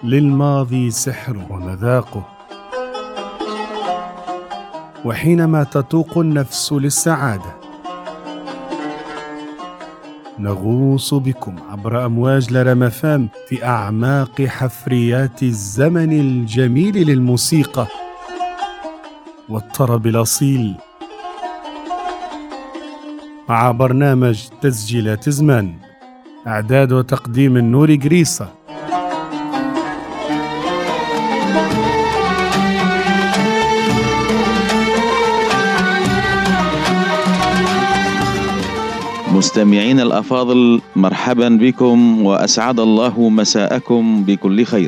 للماضي سحر ومذاقه، وحينما تتوق النفس للسعادة نغوص بكم عبر أمواج لرمفام في أعماق حفريات الزمن الجميل للموسيقى والطرب الأصيل، مع برنامج تسجيلات زمان. إعداد وتقديم النور قريصة. مستمعين الأفاضل، مرحبا بكم وأسعد الله مساءكم بكل خير.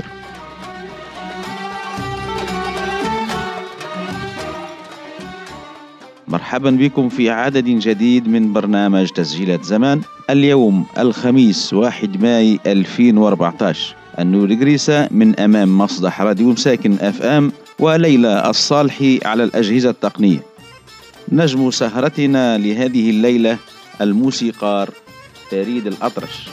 مرحبا بكم في عدد جديد من برنامج تسجيلات زمان. اليوم الخميس 1 ماي 2014. النور قريصة من أمام مصدح راديو مساكن FM، وليلى الصالحي على الأجهزة التقنية. نجم سهرتنا لهذه الليلة الموسيقار فريد الأطرش.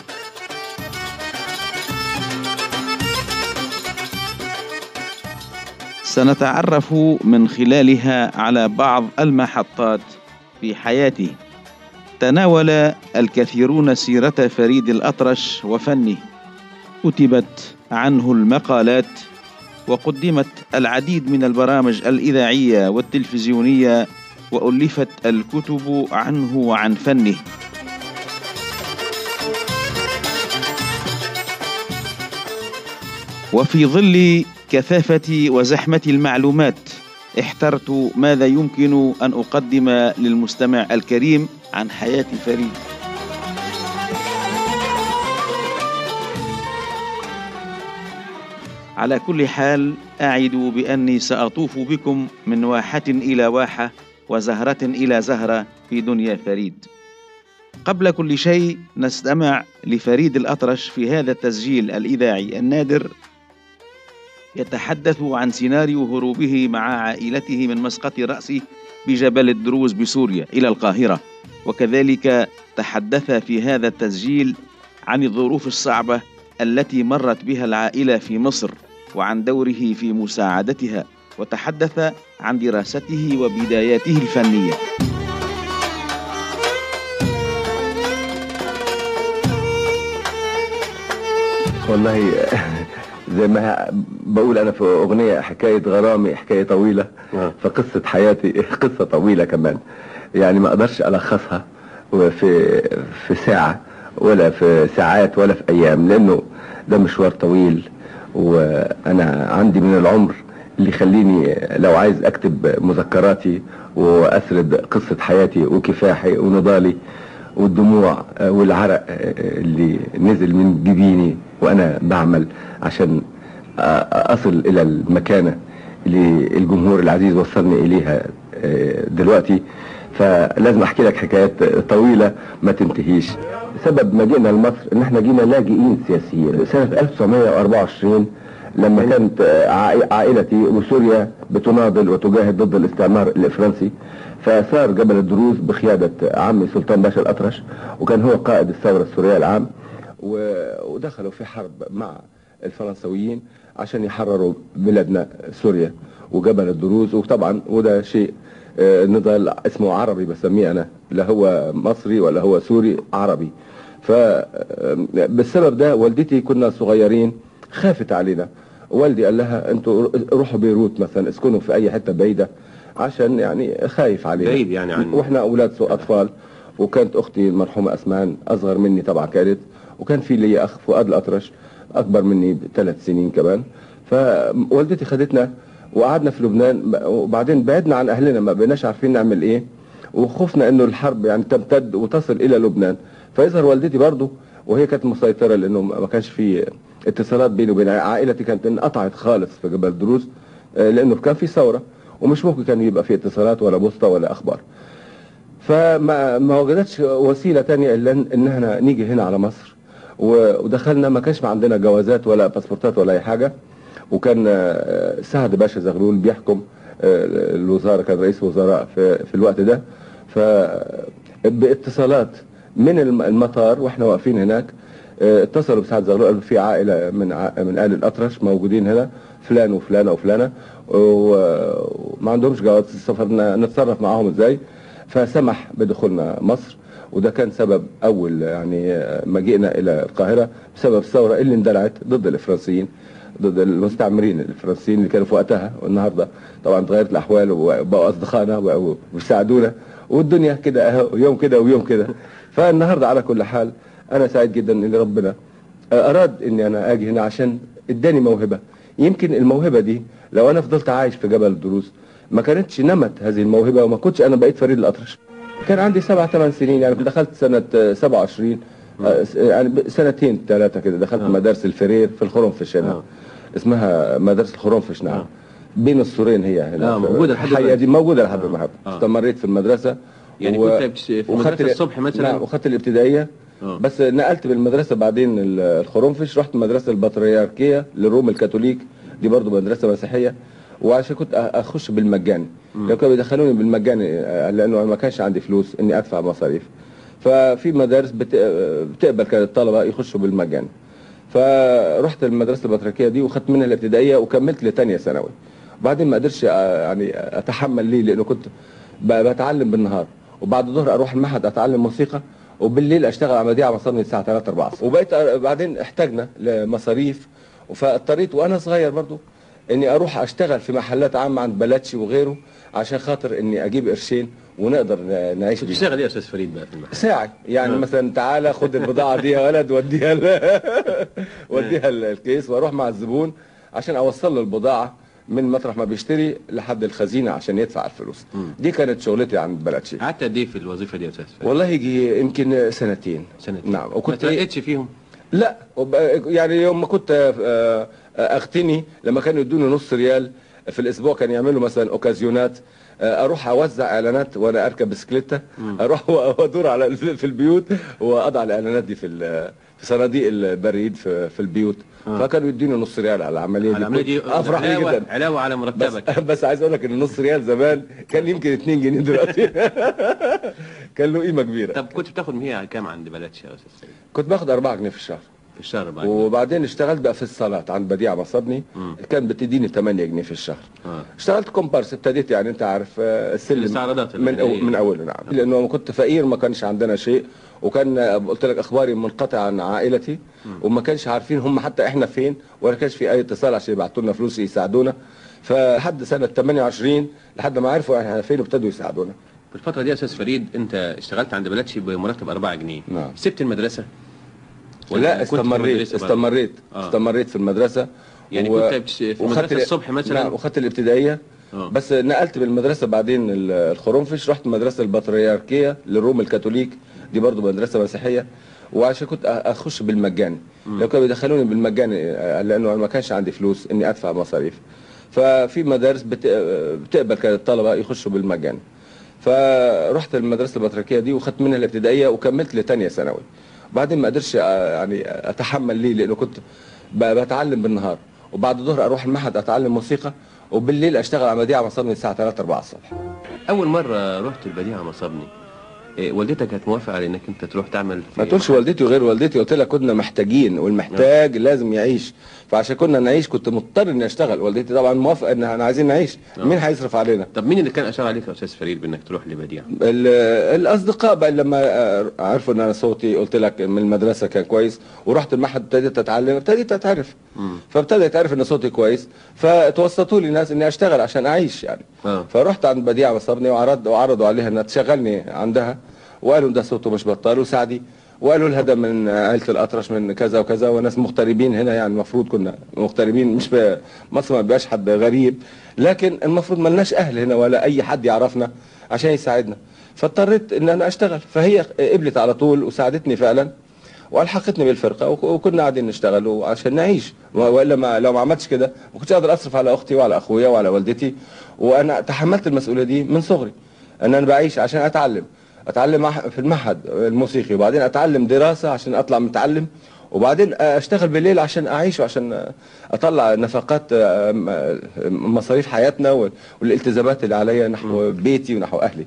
سنتعرف من خلالها على بعض المحطات في حياته. تناول الكثيرون سيرة فريد الأطرش وفنه، كتبت عنه المقالات، وقدمت العديد من البرامج الإذاعية والتلفزيونية، وألفت الكتب عنه وعن فنه. وفي ظل كثافة وزحمة المعلومات احترت ماذا يمكن أن أقدم للمستمع الكريم عن حياة فريد. على كل حال، أعد بأني سأطوف بكم من واحة إلى واحة وزهرة إلى زهرة في دنيا فريد. قبل كل شيء نستمع لفريد الأطرش في هذا التسجيل الإذاعي النادر، يتحدث عن سيناريو هروبه مع عائلته من مسقط رأسه بجبل الدروز بسوريا إلى القاهرة، وكذلك تحدث في هذا التسجيل عن الظروف الصعبة التي مرت بها العائلة في مصر وعن دوره في مساعدتها، وتحدث عن دراسته وبداياته الفنية. والله زي ما بقول أنا في أغنية، حكاية غرامي حكاية طويلة، فقصة حياتي قصة طويلة كمان، يعني ما أقدرش ألخصها في ساعة ولا في ساعات ولا في أيام، لأنه ده مشوار طويل، وأنا عندي من العمر اللي يخليني لو عايز أكتب مذكراتي وأسرد قصة حياتي وكفاحي ونضالي والدموع والعرق اللي نزل من جبيني وأنا بعمل عشان أصل إلى المكانة اللي الجمهور العزيز وصلني إليها دلوقتي. فلازم أحكي لك حكايات طويلة ما تنتهيش. سبب ما جينا لمصر إن احنا جينا لاجئين سياسيين سنة 1924، لما كانت عائلتي وسوريا بتناضل وتجاهد ضد الاستعمار الفرنسي، فصار جبل الدروز بقيادة عمي سلطان باشا الأطرش، وكان هو قائد الثورة السورية العام، ودخلوا في حرب مع الفرنسويين عشان يحرروا بلادنا سوريا وجبل الدروز. وطبعا وده شيء نضال اسمه عربي بسميه أنا، لا هو مصري ولا هو سوري، عربي. فبالسبب ده والدتي كنا صغيرين خافت علينا، والدي قال لها انتوا روحوا بيروت مثلا، اسكنوا في اي حتة بعيدة، عشان يعني خايف علينا بعيد يعني عنه. واحنا اولاد اطفال. وكانت اختي المرحومة اسمان اصغر مني طبعا كانت، وكان في لي اخ فؤاد الأطرش اكبر مني ب3 سنين كمان. فوالدتي خدتنا وقعدنا في لبنان، وبعدين بعدنا عن اهلنا، ما بقيناش عارفين نعمل ايه، وخفنا انه الحرب يعني تمتد وتصل الى لبنان. فيظهر والدتي برضو وهي كانت مسيطرة، لانه ما كانش في اتصالات بيني وبين عائلتي، كانت انقطعت خالص في جبل الدروز، لانه كان في ثورة ومش ممكن كان يبقى في اتصالات ولا بوسطة ولا اخبار. فما وجدتش وسيلة تانية الا ان احنا نيجي هنا على مصر، ودخلنا. ما كانش عندنا جوازات ولا باسبورتات ولا اي حاجة، وكان سعد باشا زغلول بيحكم الوزارة، كان رئيس وزراء في الوقت ده. فباتصالات من المطار واحنا واقفين هناك اتصلوا بسعد زغلول قالوا في عائله من آل الأطرش موجودين هنا، فلان وفلانه وفلانه، وما عندهمش جواز السفر، نتصرف معاهم ازاي؟ فسمح بدخولنا مصر. وده كان سبب اول يعني مجيئنا الى القاهره بسبب الثوره اللي اندلعت ضد الفرنسيين، ضد المستعمرين الفرنسيين اللي كانوا في وقتها. والنهارده طبعا اتغيرت الاحوال وبقوا اصدقائنا وبقوا بيساعدونا، والدنيا كده اهو، يوم كده ويوم كده. فالنهارده على كل حال انا سعيد جدا ان ربنا اراد اني انا اجي هنا عشان اداني موهبه. يمكن الموهبه دي لو انا فضلت عايش في جبل الدروز ما كانتش نمت هذه الموهبه، وما كنتش انا بقيت فريد الأطرش. كان عندي 7-8 سنين، يعني دخلت سنه 27، يعني سنتين 3 كده دخلت مدارس الفرير في الخرنفش هنا، اسمها مدرسه الخرنفش. نعم، بين السورين هي هنا، موجوده لحد دلوقتي. دي موجوده لحد ما استمريت في المدرسه. يعني كنت في مدرسه الصبح مثلا؟ نعم، وخدت الابتدائيه. بس نقلت بالمدرسه بعدين الخرنفش، رحت المدرسه البطريركيه للروم الكاثوليك، دي برضو مدرسه مسيحيه، وعشان كنت اخش بالمجاني. لو كانوا بيدخلوني بالمجاني لانه ما كانش عندي فلوس اني ادفع مصاريف، ففي مدارس بتقبل كان الطلبه يخشوا بالمجاني. فرحت المدرسه البطريركيه دي وخدت منها الابتدائيه وكملت لثانيه ثانوي. وبعدين ما قدرتش يعني اتحمل ليه، لانه كنت بتعلم بالنهار وبعد الظهر اروح المعهد اتعلم موسيقى، وبالليل اشتغل على مذياع مصابني الساعه 3-4. وبقيت بعدين احتاجنا لمصاريف، فاضطريت وانا صغير برضو اني اروح اشتغل في محلات عامه عند بلاتشي وغيره عشان خاطر اني اجيب قرشين ونقدر نعيش بيه. بتشتغل ايه يا استاذ فريد بقى في المحل؟ ساعي يعني مثلا تعالى خد البضاعه دي يا ولد وديها وديها الكيس، واروح مع الزبون عشان اوصل له البضاعه من مطرح ما بيشتري لحد الخزينه عشان يدفع الفلوس. دي كانت شغلتي عند بلاتشي. قعدت قد ايه في الوظيفه دي يا استاذ فريد؟ والله يجي يمكن سنتين. نعم. وكنت ما ترقتش فيهم؟ لا، يعني يوم ما كنت اغتني لما كانوا يدوني نص ريال في الاسبوع، كان يعملوا مثلا اوكازيونات، اروح اوزع اعلانات وانا اركب بسكليته، اروح وادور على في البيوت واضع الاعلانات دي في صناديق البريد في البيوت. فكانوا يديني نص ريال على العمليه دي. افرح بيه جدا، علاوه على مرتبك. بس عايز اقول لك ان نص ريال زمان كان يمكن 2 جنيه دلوقتي. كان له قيمه كبيره. طب كنت بتاخد منها كام عند بلاتشي يا استاذ فريد؟ كنت باخد 4 جنيه في الشهر. وبعدين اشتغلت بقى في الصالات عند بديع مصابني، كان بتديني 8 جنيه في الشهر. اشتغلت كومبارس، ابتديت يعني انت عارف السلم من اوله. نعم، لانه كنت فقير، ما كانش عندنا شيء، وكان قلت لك اخباري منقطع عن عائلتي، وما كانش عارفين هم حتى احنا فين، ولا كانش في اي اتصال عشان يبعتوا لنا فلوس يساعدونا. فلحد سنه 28 لحد ما عرفوا احنا فين وابتدوا يساعدونا. في الفتره دي يا استاذ فريد انت اشتغلت عند بلاتشي بمرتب 4 جنيه. نعم. سبت المدرسه؟ لا، استمريت في المدرسه. يعني كنت في مدرسه الصبح مثلا؟ نعم، وخدت الابتدائيه. بس نقلت بالمدرسه بعدين الخرنفش، رحت المدرسه البطريركيه للروم الكاثوليك، دي برضو مدرسه مسيحيه، وعشان كنت اخش بالمجاني. لو كانوا بيدخلوني بالمجاني لانه ما كانش عندي فلوس اني ادفع مصاريف، ففي مدارس بتقبل كان الطلبه يخشوا بالمجاني. فرحت المدرسه البطريركيه دي وخدت منها الابتدائيه وكملت لثانيه ثانوي. بعدين ما قدرتش يعني اتحمل ليه، لانه كنت بتعلم بالنهار وبعد الظهر اروح المعهد اتعلم موسيقى، وبالليل اشتغل على مذياع مصابني الساعه 3-4 الصبح. اول مره رحت البديعه مصابني، والدتك كانت موافقه على انك انت تروح تعمل ما تقولش والدتي وغير والدتي، قلت لها كنا محتاجين، والمحتاج لازم يعيش، فعشان كنا نعيش كنت مضطر اني اشتغل. والدتي طبعا موافقه ان احنا عايزين نعيش. مين هيصرف علينا؟ طب مين اللي كان اشار عليك يا استاذ فريد بانك تروح لبديعه؟ الاصدقاء بقى لما عرفوا ان انا صوتي، قلت لك من المدرسه كان كويس، ورحت المعهد ابتديت اتعلم، ابتديت اتعرف. فابتدى يتعرف ان صوتي كويس، فتوسطوا لي ناس اني اشتغل عشان اعيش يعني. فرحت عند بديعه مصابني وعرضوا عليها انها تشغلني عندها، وقالوا ده صوته مش بطال وسعدي، وقالوا لها ده من عائله الاطرش من كذا وكذا، وناس مغتربين هنا، يعني المفروض كنا مغتربين، مش في مصر ما بيبقاش حد غريب، لكن المفروض ما لناش اهل هنا ولا اي حد يعرفنا عشان يساعدنا. فاضطريت ان انا اشتغل، فهي قبلت على طول وساعدتني فعلا والحقتني بالفرقه، وكنا قاعدين نشتغل عشان نعيش. والا لو ما عملتش كده ما كنتش اقدر اصرف على اختي وعلى اخويا وعلى والدتي. وانا تحملت المسؤوليه دي من صغري، ان انا بعيش عشان اتعلم في المعهد الموسيقي، وبعدين اتعلم دراسه عشان اطلع متعلم، وبعدين اشتغل بالليل عشان اعيش وعشان اطلع نفقات مصاريف حياتنا والالتزامات اللي عليا نحو بيتي ونحو اهلي.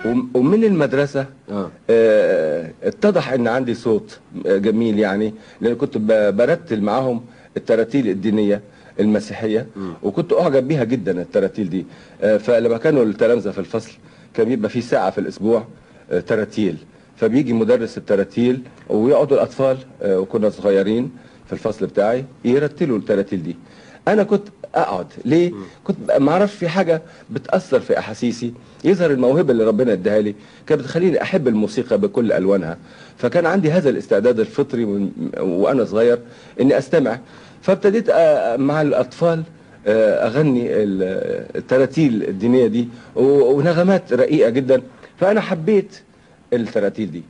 ومن المدرسة اتضح ان عندي صوت جميل، يعني لان كنت برتل معاهم التراتيل الدينية المسيحية، وكنت اعجب بيها جدا التراتيل دي. فلما كانوا التلامذة في الفصل كان بيبقى في ساعة في الاسبوع تراتيل، فبيجي مدرس التراتيل ويقعدوا الاطفال وكنا صغيرين في الفصل بتاعي يرتلوا التراتيل دي. انا كنت اقعد ليه؟ كنت ما اعرفش، في حاجه بتاثر في احاسيسي، يظهر الموهبه اللي ربنا اداها لي كانت بتخليني احب الموسيقى بكل الوانها. فكان عندي هذا الاستعداد الفطري وانا صغير اني استمع. فابتديت مع الاطفال اغني التراتيل الدينيه دي ونغمات رقيقه جدا، فانا حبيت التراتيل دي.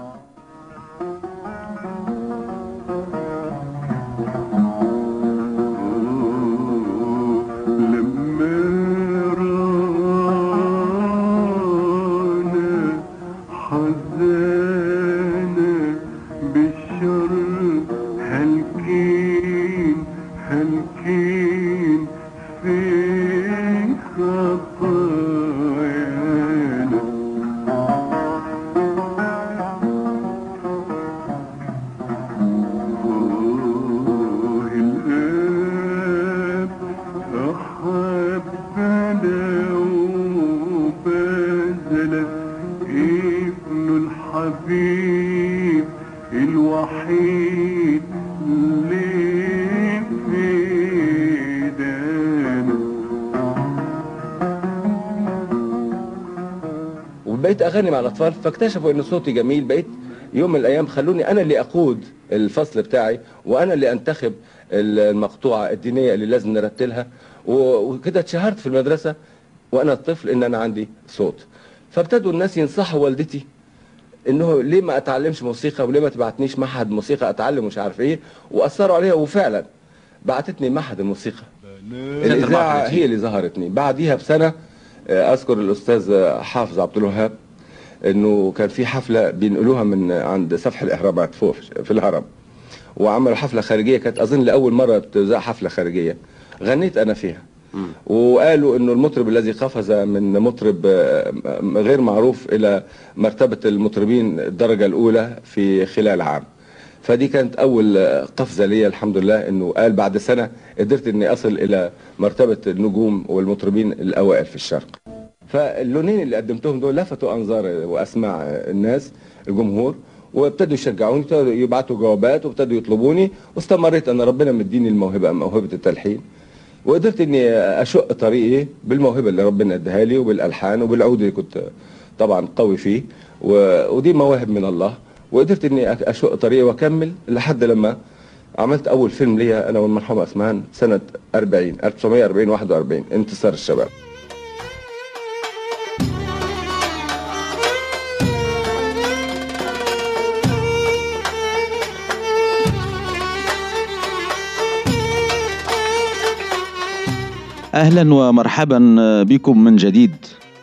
الحبيب الوحيد اللي في ايدينا. وبقيت اغني مع الاطفال، فاكتشفوا ان صوتي جميل. بقيت يوم من الايام خلوني انا اللي اقود الفصل بتاعي، وانا اللي انتخب المقطوعه الدينيه اللي لازم نرتلها. وكده اتشهرت في المدرسه وانا طفل ان انا عندي صوت. فابتدوا الناس ينصحوا والدتي انه ليه ما اتعلمش موسيقى وليه ما تبعتنيش معهد موسيقى اتعلم مش عارف ايه، واثروا عليها. وفعلا بعتتني معهد الموسيقى. الاذاعه هي اللي ظهرتني. بعديها بسنه اذكر الاستاذ حافظ عبد الوهاب انه كان في حفله بينقلوها من عند سفح الاهرامات فوق في الهرم، وعملوا حفله خارجيه. كانت اظن لاول مره بتذاع حفله خارجيه، غنيت انا فيها. وقالوا انه المطرب الذي قفز من مطرب غير معروف الى مرتبة المطربين الدرجة الاولى في خلال عام. فدي كانت اول قفزة لي الحمد لله، انه قال بعد سنة قدرت اني اصل الى مرتبة النجوم والمطربين الاوائل في الشرق. فاللونين اللي قدمتهم دول لفتوا انظار واسماع الناس الجمهور، وابتدوا يشجعوني، ابتدوا يبعتوا جوابات وابتدوا يطلبوني. واستمريت انا، ربنا مديني الموهبة، موهبة التلحين، وقدرت اني اشق طريقي بالموهبه اللي ربنا اداها لي وبالالحان وبالعود اللي كنت طبعا قوي فيه، ودي مواهب من الله. وقدرت اني اشق طريقي واكمل لحد لما عملت اول فيلم ليا انا والمرحوم اسمهان سنه 1940 41 انتصار الشباب. أهلا ومرحبا بكم من جديد.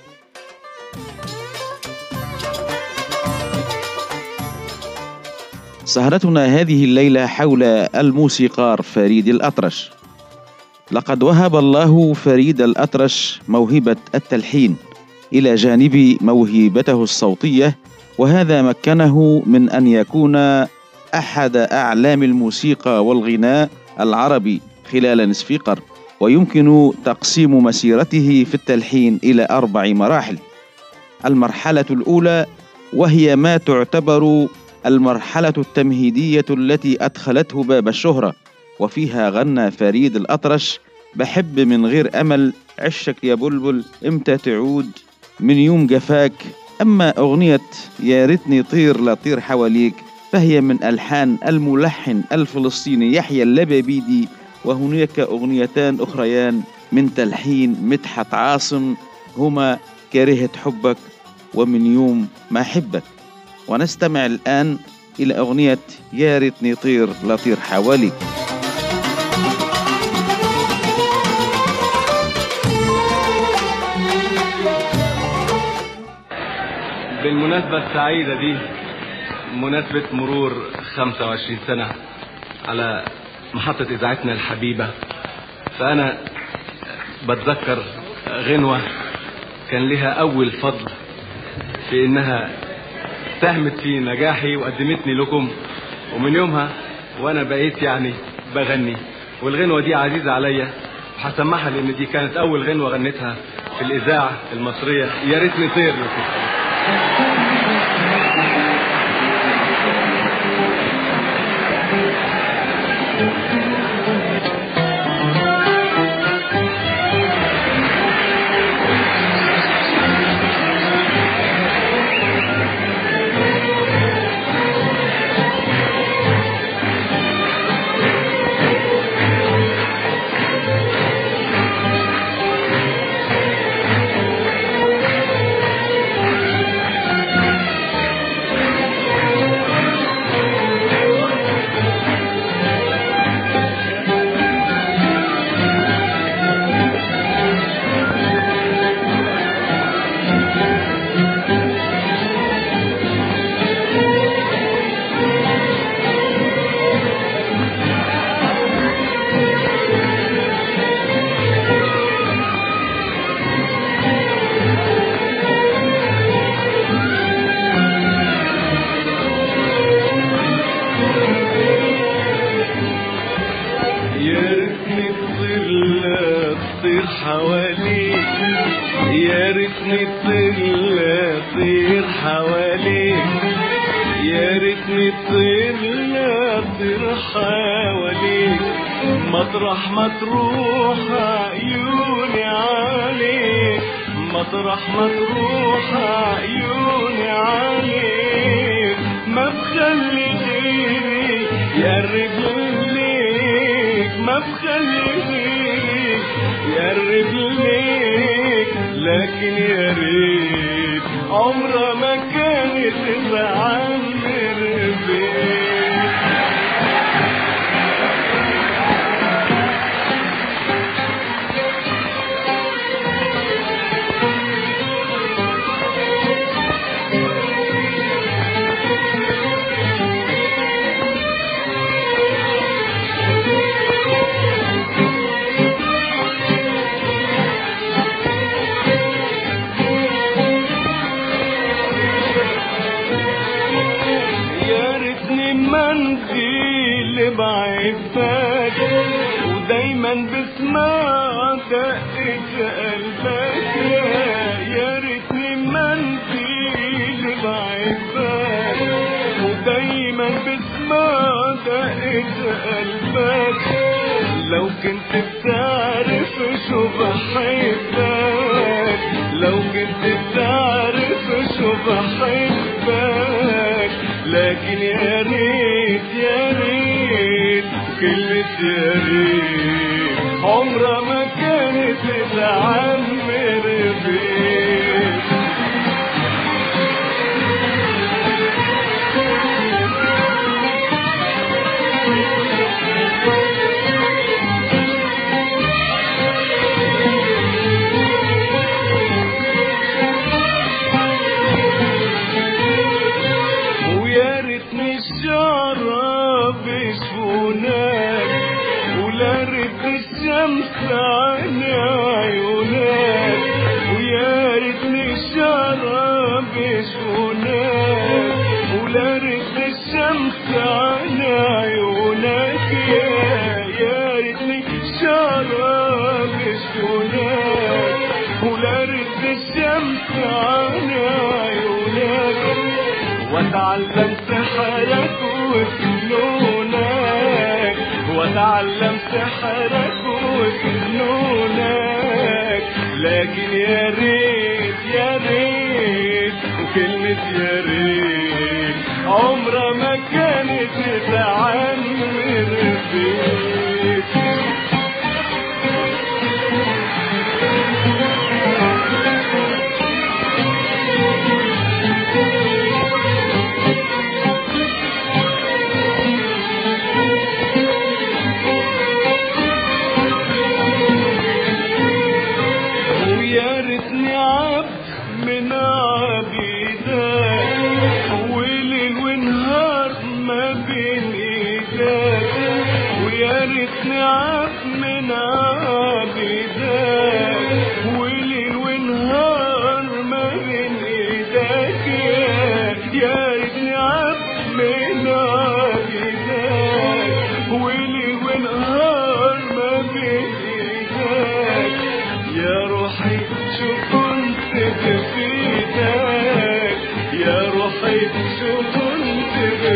سهرتنا هذه الليلة حول الموسيقار فريد الأطرش. لقد وهب الله فريد الأطرش موهبة التلحين إلى جانب موهبته الصوتية، وهذا مكنه من أن يكون أحد أعلام الموسيقى والغناء العربي خلال نصف قرن. ويمكن تقسيم مسيرته في التلحين إلى 4 مراحل. المرحلة الأولى وهي ما تعتبر المرحلة التمهيدية التي أدخلته باب الشهرة، وفيها غنى فريد الأطرش بحب من غير أمل، عشك يا بلبل، امتى تعود، من يوم جفاك. أما أغنية يا ريتني طير لطير حواليك فهي من ألحان الملحن الفلسطيني يحيى اللبابيدي. وهناك أغنيتان أخريان من تلحين مدحت عاصم هما كرهت حبك ومن يوم ما حبك. ونستمع الآن إلى أغنية يا ريتني طير لطير حواليك. بالمناسبة السعيدة دي، مناسبة مرور 25 سنة على محطة إذاعتنا الحبيبة، فأنا بتذكر غنوة كان لها أول فضل في إنها ساهمت في نجاحي وقدمتني لكم، ومن يومها وأنا بقيت يعني بغني، والغنوة دي عزيزة عليا وهسمعها لأن دي كانت أول غنوة غنيتها في الإذاعة المصرية. يا ريتني طير لكم. يا ريتني طير حواليك، يا ريتني طير حواليك، مطرح ما تروح عيوني عليك، مطرح ما تروح عيوني عليك، ما بخلي غيري يقرب ليك، ما بخلي غيري يقرب ليك، لكن يا ريت عمرها ما كانت تعمر بيك. منزل بعفاك ودايما بسمع دقة قلبك، يا ريتني منزل بعفاك ودايما بسمع دقة قلبك، لو كنت بتعرف شو بحبك، لو كنت بتعرف شو بحبك، لكن يا ريت يا ريت كلمة يا ريت عمرها ما كانت تعمر بيك. ولا ريت الشمس عن عيونك، ويا ريتني الشراب شفونك، ولا ريت الشمس عن عيونك، يا ريتني الشراب شفونك، ولا ريت الشمس عن عيونك، واتعلم سحرك وفنونك، واتعلم سحرك وفنونك، لكن يا ريت يا ريت وكلمة يا ريت عمرها ما كانت تعمر بيك. من عبيدك وليل ونهار ما بين ايدك، ويا ريتني عبد من عبيدك وليل ونهار ما بين ايدك، وليل ونهار ما بين ايدك يا روحي شو كنت بفيدك يا روحي شو كنت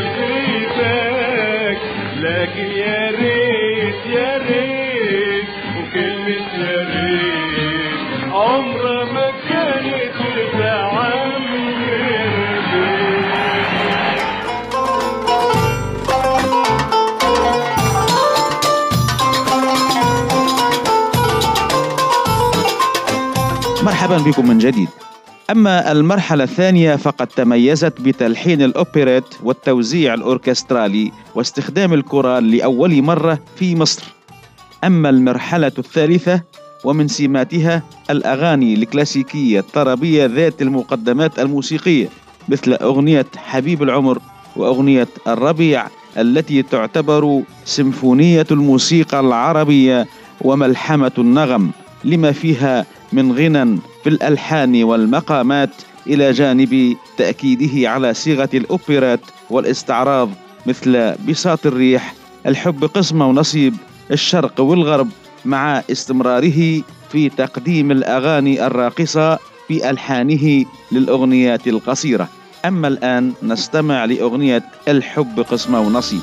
بفيدك لكن يا ريت يا ريت وكلمة يا ريت عمرها ما كانت تعمر مرحبا بكم من جديد. أما المرحلة الثانية فقد تميزت بتلحين الأوبريت والتوزيع الأوركسترالي واستخدام الكورال لأول مرة في مصر. أما المرحلة الثالثة ومن سماتها الأغاني الكلاسيكية الطربية ذات المقدمات الموسيقية مثل أغنية حبيب العمر وأغنية الربيع التي تعتبر سيمفونية الموسيقى العربية وملحمة النغم لما فيها من غنى في الألحان والمقامات إلى جانب تأكيده على صيغة الأوبرات والاستعراض مثل بساط الريح، الحب قسمة ونصيب، الشرق والغرب، مع استمراره في تقديم الأغاني الراقصة في ألحانه للأغنيات القصيرة. أما الآن نستمع لأغنية الحب قسمة ونصيب.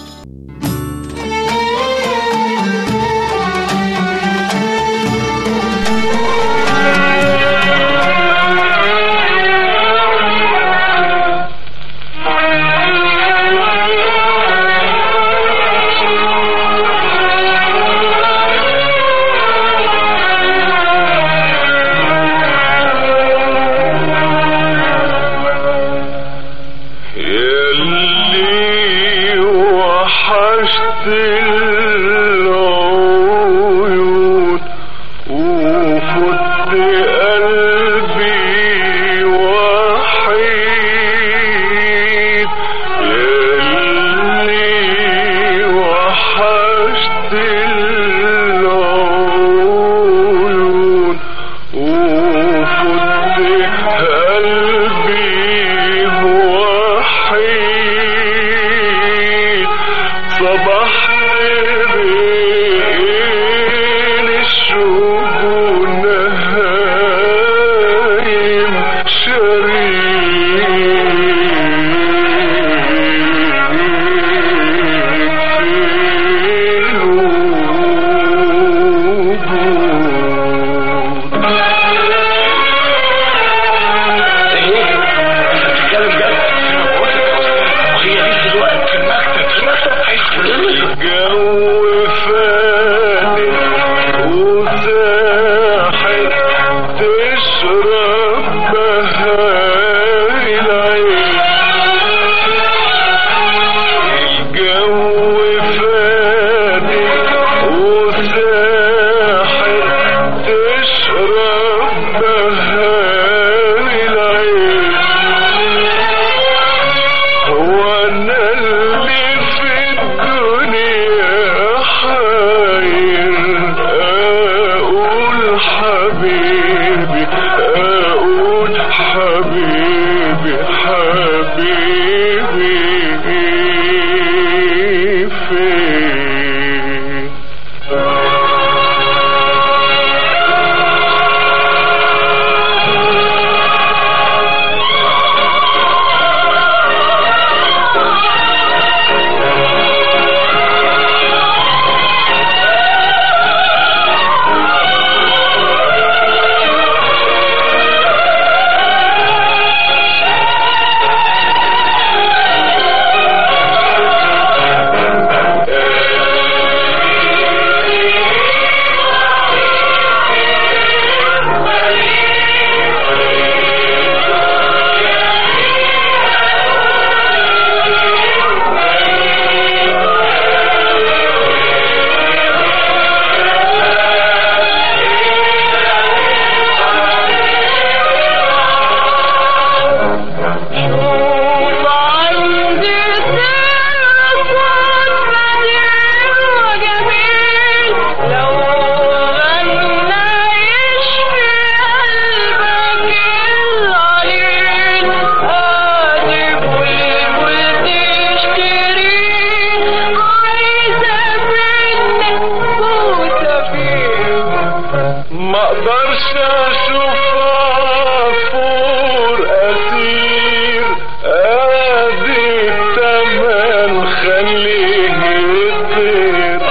الطير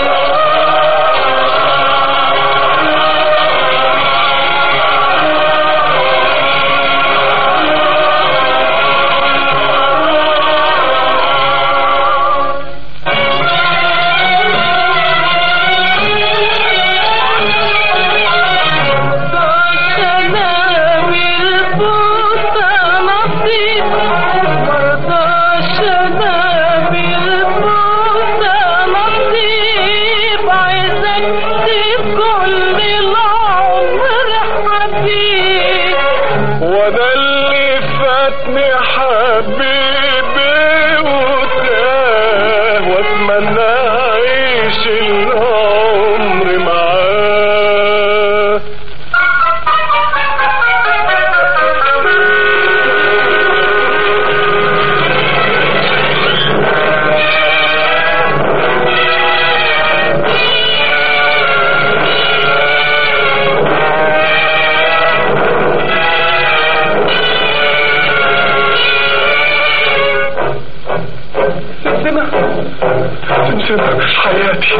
وده اللي فاتني حبيبي وتاه واتمنى اعيش العمر معاه سمسمة حياتي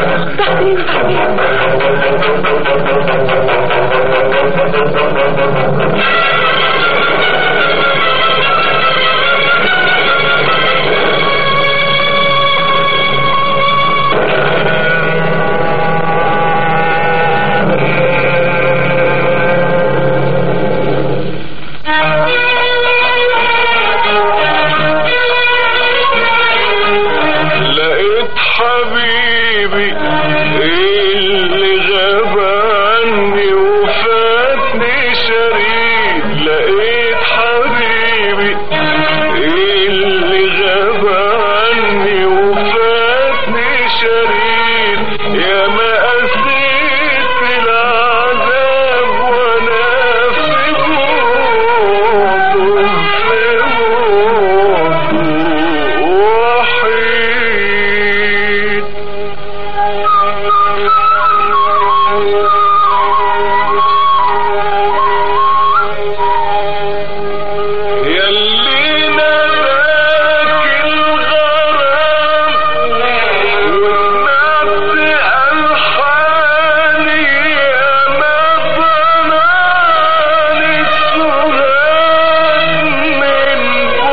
حبيبي اللي غاب عني وفاتني شريك لقيت حبيبي اللي غاب عني وفاتني شريك يا ما قسيت العذاب وانا في بعده وحيد ياللي ناداك الغرام وسمعت ألحاني يا ما ضناني السهاد من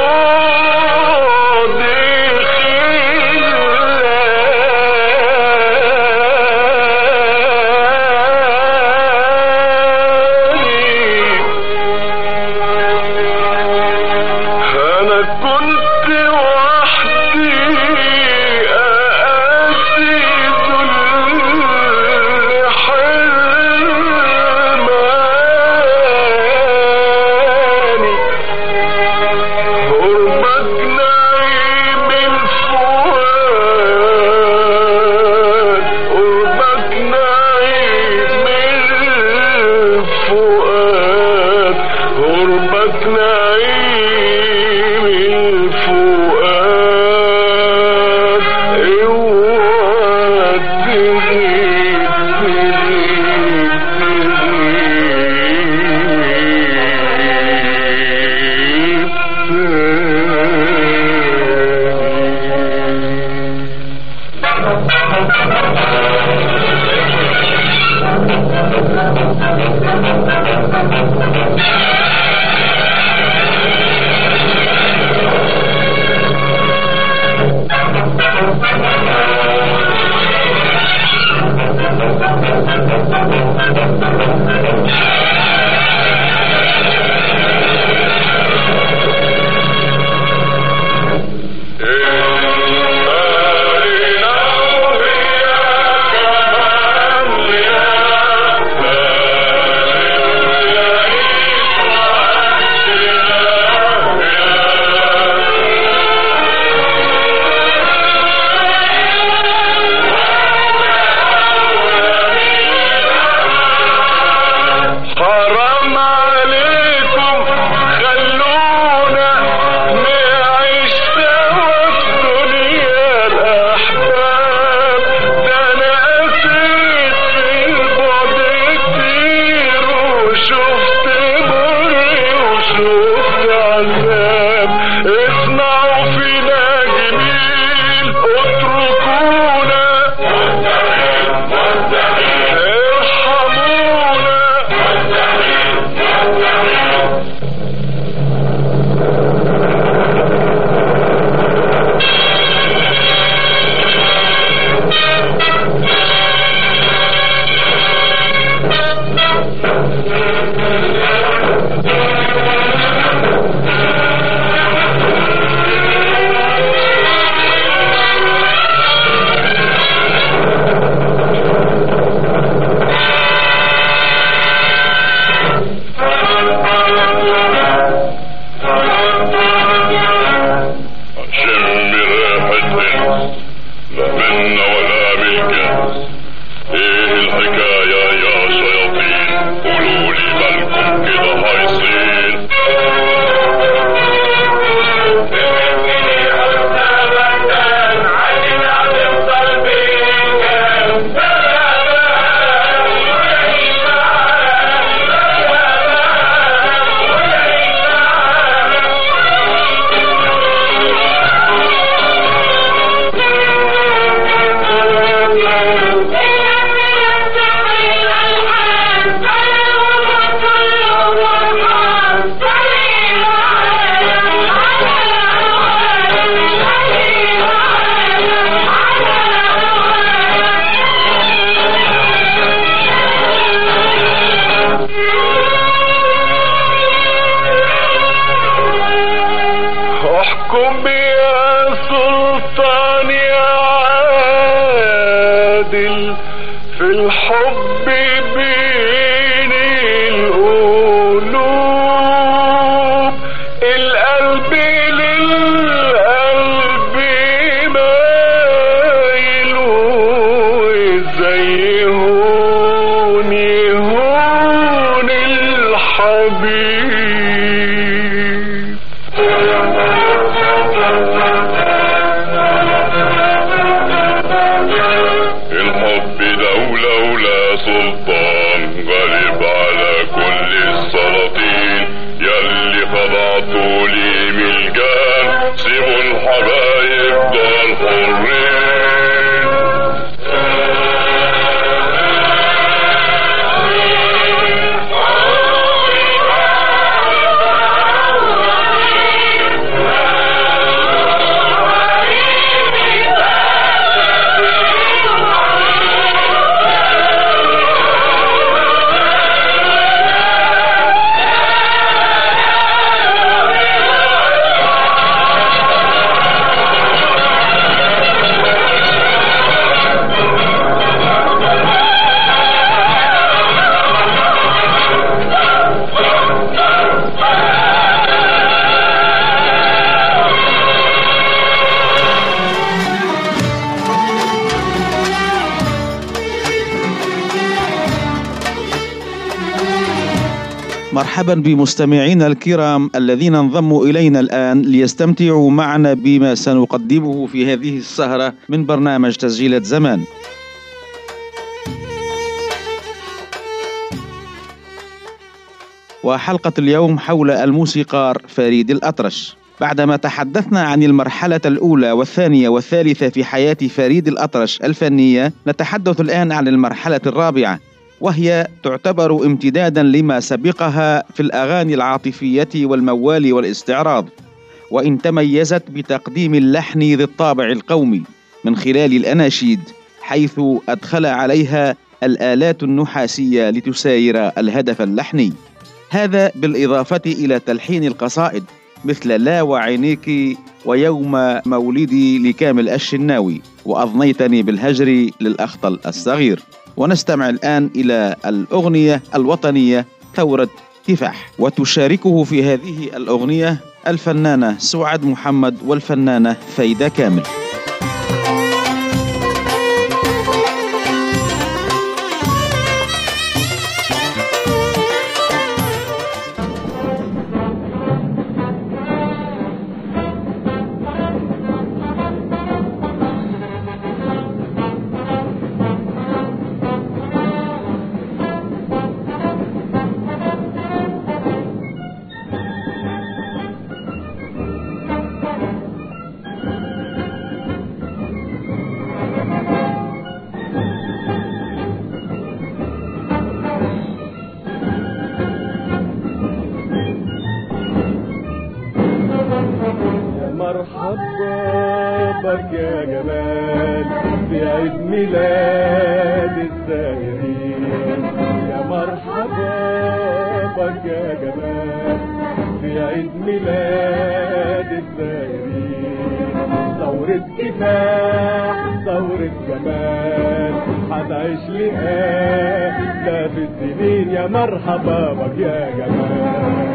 أنا كنت وحدي أقاسي ذل حرماني قربك نعيم الفؤاد قربك نعيم الفؤاد قربك نعيم الفؤاد اوعى تغيب الحب بين القلوب، القلب للقلب مايل، وازاي يهون يهون الحبيب. الحب دولة ولا سلطان، غالب على كل السلاطين، يلي خضعتوا لي ملجان، سيبوا الحبايب دول حرين. مرحبا بمستمعينا الكرام الذين انضموا إلينا الآن ليستمتعوا معنا بما سنقدمه في هذه السهرة من برنامج تسجيلات زمان. وحلقة اليوم حول الموسيقار فريد الأطرش. بعدما تحدثنا عن المرحلة الأولى والثانية والثالثة في حياة فريد الأطرش الفنية، نتحدث الآن عن المرحلة الرابعة، وهي تعتبر امتدادا لما سبقها في الأغاني العاطفية والموال والاستعراض، وإن تميزت بتقديم اللحن ذي الطابع القومي من خلال الأناشيد، حيث أدخل عليها الآلات النحاسية لتساير الهدف اللحني. هذا بالإضافة إلى تلحين القصائد مثل لا وعينيك ويوم مولدي لكامل الشناوي، وأضنيتني بالهجر للأخطل الصغير. ونستمع الآن إلى الأغنية الوطنية ثورة كفاح، وتشاركه في هذه الأغنية الفنانة سعاد محمد والفنانة فايدة كامل. مرحبا بك يا جمال في عيد ميلاد الزاهرين، يا مرحبا بك يا جمال في عيد ميلاد الزاهرين. ثورة كفاح ثورة جمال هتعيش لآلاف السنين، يا مرحبا بك يا جمال.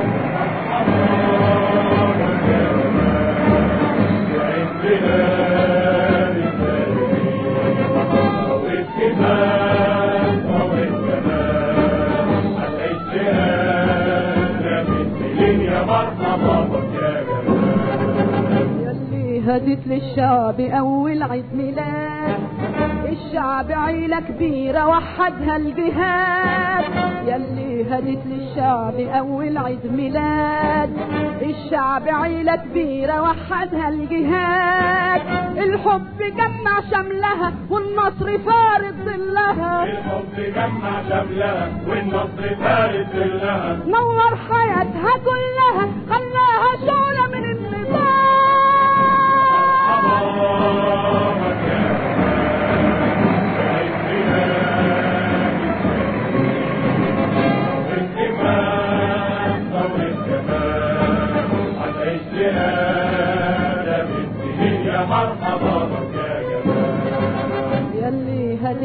هدت للشعب أول عيد ميلاد، الشعب عيلة كبيرة وحدها الجهاد. يلي هدت للشعب أول عيد ميلاد، الشعب عيلة كبيرة وحدها الجهاد. الحب جمع شملها والنصر فارد ظلها، الحب جمع شملها والنصر فارد ظلها. نور حياتها كلها خلاها شعلة من النظام.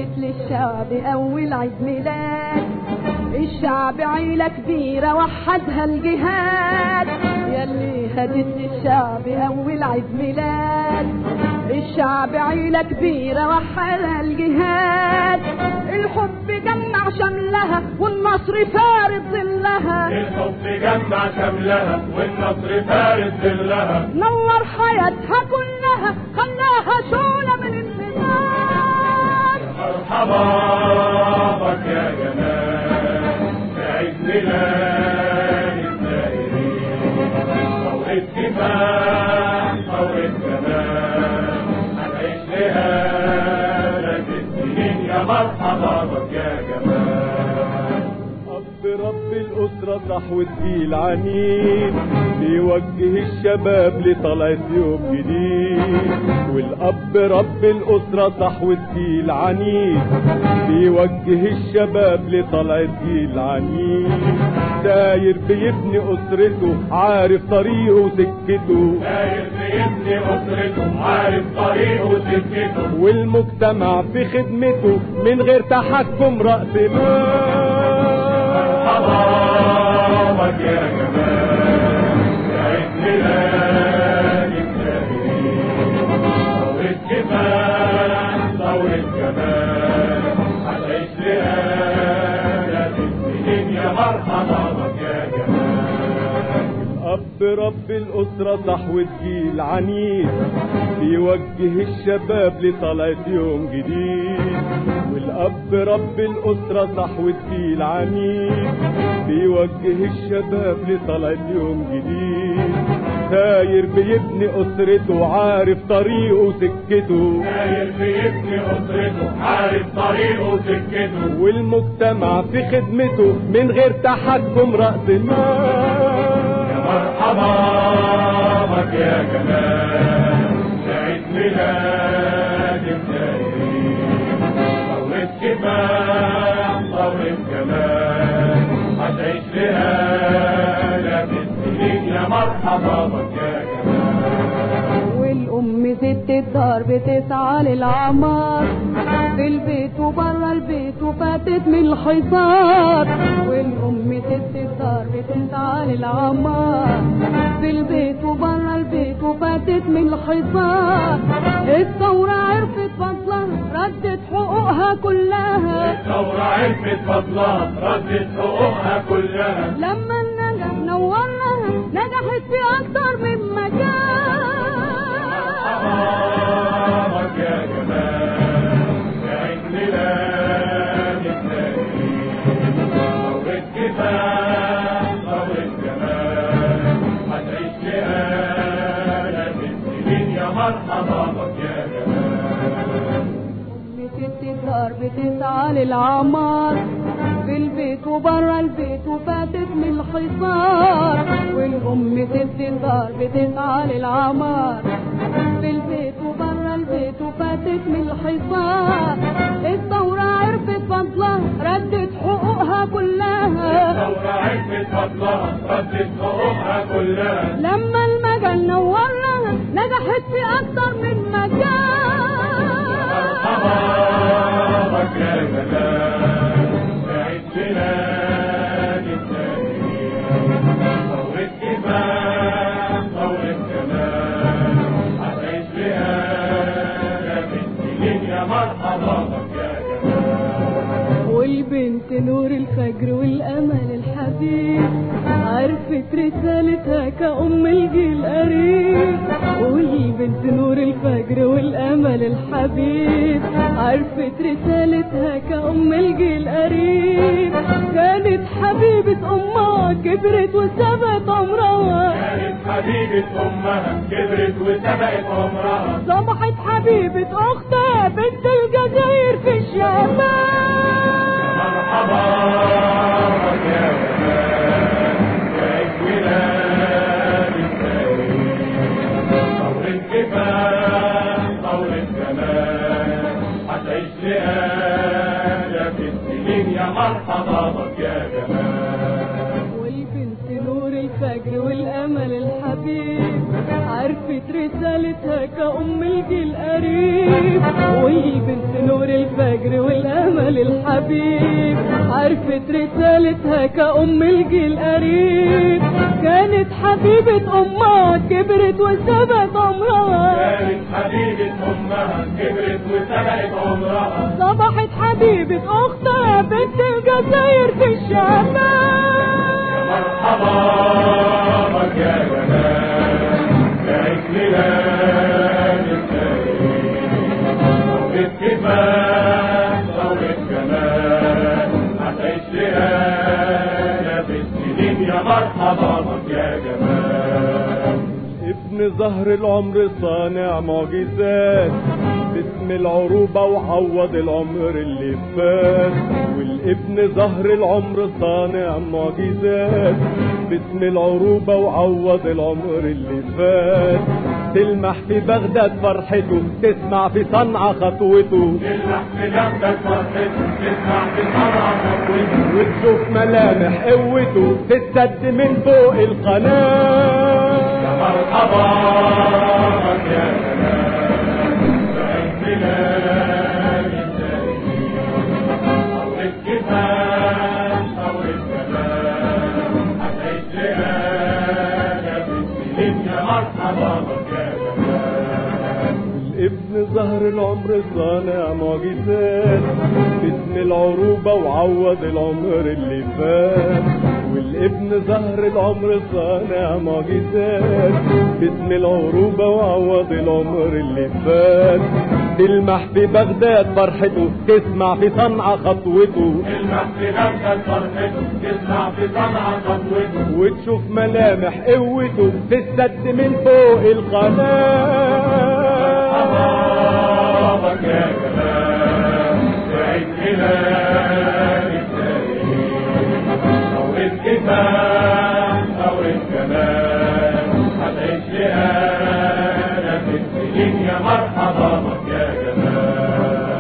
هدت للشعب أول عيد ميلاد. الشعب عيلة كبيرة وحدها الجهاد، يلي هدت للشعب أول عيد ميلاد. الشعب عيلة كبيرة وحدها الجهاد، الحب جمع شملها والنصر فارد ظلها. الحب جمع شملها والنصر فارد ظلها. نور حياتها كلها خلاها شعلة من النار. مرحبا بك يا جمال عيد ميلاد الزائرين، ثورة كفاح ثورة جمال هنعيش لهالك السنين. يا مرحبا بك يا جمال. رب الأسرة صحوة جيل عنيد بيوجه الشباب لطلعة يوم جديد. والأب رب الأسرة صحوة جيل عنيد بيوجه الشباب لطلعة جيل عنيد. داير بيبني أسرته عارف طريقه وسكته، داير بيبني أسرته عارف طريقه وسكته. والمجتمع في خدمته من غير تحكم رأس مال. مرحبا يا جمال عيد ميلاد الزائرين، ثورة كفاح ثورة جمال هنعيش لآلاف السنين. يا مرحبا بك يا جمال. الأب رب الأسرة صحوة جيل عنيد بيوجه الشباب لطلعة يوم جديد. والأب رب الأسرة صحوة جيل عنيد بيوجه الشباب لطلعة يوم جديد. داير بيبني أسرته عارف طريقه وسكته، داير بيبني أسرته عارف طريقه وسكته. والمجتمع في خدمته من غير تحكم رأس مال. مرحبا بك يا جمال عيد ميلاد الزائرين، ثورة كفاح ثورة جمال هتعيش لآلاف السنين. يا مرحبا بك يا جمال. والأم ست الدار بتسعى للعمار، في البيت وبره البيت وفاتت من الحصار. والأم ست الدار بتسعى للعمار، في البيت وبره البيت وفاتت من الحصار. الثورة عرفت فضلها ردت حقوقها كلها. الثورة عرفت فضلها ردت حقوقها كلها. لما النجاح نورها نجحت في أكتر من مجال. مرحبا يا جمال عيد ميلاد الزائرين، ثورة كفاح ثورة جمال هتعيش لآلاف السنين. يا مرحبا بك يا جمال. أم ست الدار بتسعى للعمار، في البيت وبره البيت وفاتت من الحصار. والأم ست الدار بتسعى للعمار، في البيت وبره البيت وفاتت من الحصار. الثورة عرفت فضلها ردت حقوقها كلها. الثورة عرفت فضلها ردت حقوقها كلها. لما المجال نورها نجحت في أكتر من مجال. مرحبا بك يا جمال عيد ميلاد الزائرين، ثورة كفاح ثورة جمال هتعيش لآلاف السنين. يا مرحبا بك يا جمال. والبنت نور الفجر والأمل الحبيب عرفت رسالتها كأم الجيل قريب. والبنت نور الفجر والأمل الحبيب عرفت رسالتها كأم الجيل قريب. كانت حبيبة أمها كبرت وسبقت عمرها، كانت حبيبة أمها كبرت وسبقت عمرها. صبحت حبيبة أختها بنت الجزائر في الشمال. مرحبا بك يا جمال عيد ميلاد الزائرين، ثورة كفاح ثورة جمال هتعيش لآلاف السنين. يا مرحبا بك يا جمال. والبنت نور الفجر والأمل الحبيب عرفت رسالتها كأم الجيل قريب. والبنت نور الفجر والأمل للحبيب عرفت رسالتها كأم الجيل قريب. كانت حبيبة أمها كبرت وسبقت عمرها. كانت حبيبة أمها كبرت وسبقت عمرها. صبحت حبيبة أختها بنت الجزائر في الشمال. مرحبا بك يا جمال يا عيد ميلاد الكريم. ثورة كفاح ثورة جمال هتعيش لنا بالسنين. يا مرحبا بك يا جمال. ابن زهر العمر صانع معجزات باسم العروبة وعوض العمر اللي فات. والابن زهر العمر صانع معجزات باسم العروبة وعوض العمر اللي فات. تلمح في بغداد فرحته تسمع في صنعاء خطوته. تلمح في بغداد فرحته تسمع في صنعاء خطوته. وتشوف ملامح قوته تتسد من فوق القناة. يا مرحبا بك يا جمال بعيد ميلاد الكريم. ثورة كفاح ثورة جمال هتعيش لنا بالسنين. يا مرحبا بك يا جمال. ابن زهر العمر صانع معجزات باسم العروبة وعوض العمر اللي فات. والابن زهر العمر صانع معجزات باسم العروبة وعوض العمر اللي فات. تلمح في بغداد فرحته تسمع في صنعاء خطوته. تلمح في بغداد فرحته تسمع في صنعاء خطوته. وتشوف ملامح قوته تسد من فوق القناة. مرحبا بك يا جمال يا عيد ميلاد الكريم. ثورة كفاح ثورة جمال هتعيش لنا بالسنين. يا مرحبا بك يا جمال.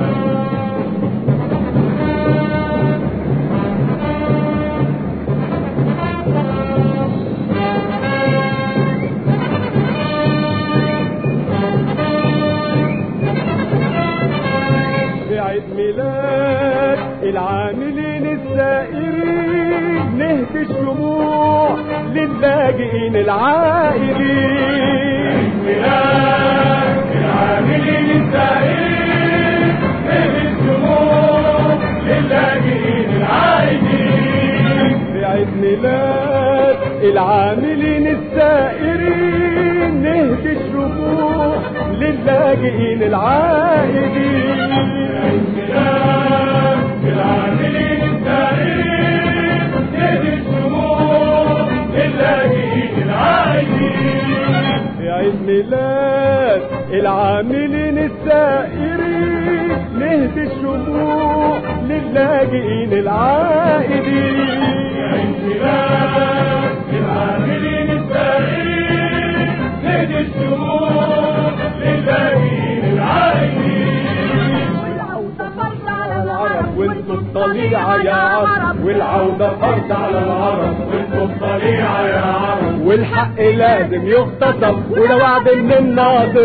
عيد ميلاد العاملين السائرين نهدي الشموع للاجئين العائلين. عيد ميلاد العاملين السائرين نهدي الشموع للاجئين العائلين. بعيد ميلاد العاملين السائرين نهدي الشموع للاجئين العائلين. عيد ميلاد العاملين السائرين نهدي الشموع للاجئين العائلين. بعيد ميلاد العاملين السائرين نهدي الشموع للاجئين العائلين. عيد ميلاد العاملين السائرين نهدي الشموع للاجئين العائلين. والعودة فرض على العرب وانتوا الطليعة يا عرب. والعودة فرض على العرب وانتوا الطليعة يا عرب. والحق لازم يغتصب وده وعد من الناصر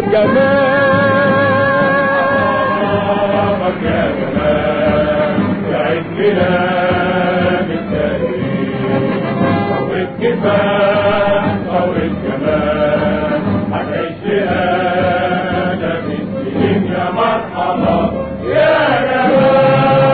جمال. مرحبا يا جمال يا عيد ميلاد الكريم. ثورة كفاح ثورة جمال هتعيش لنا بالسنين. يا مرحبا يا جمال.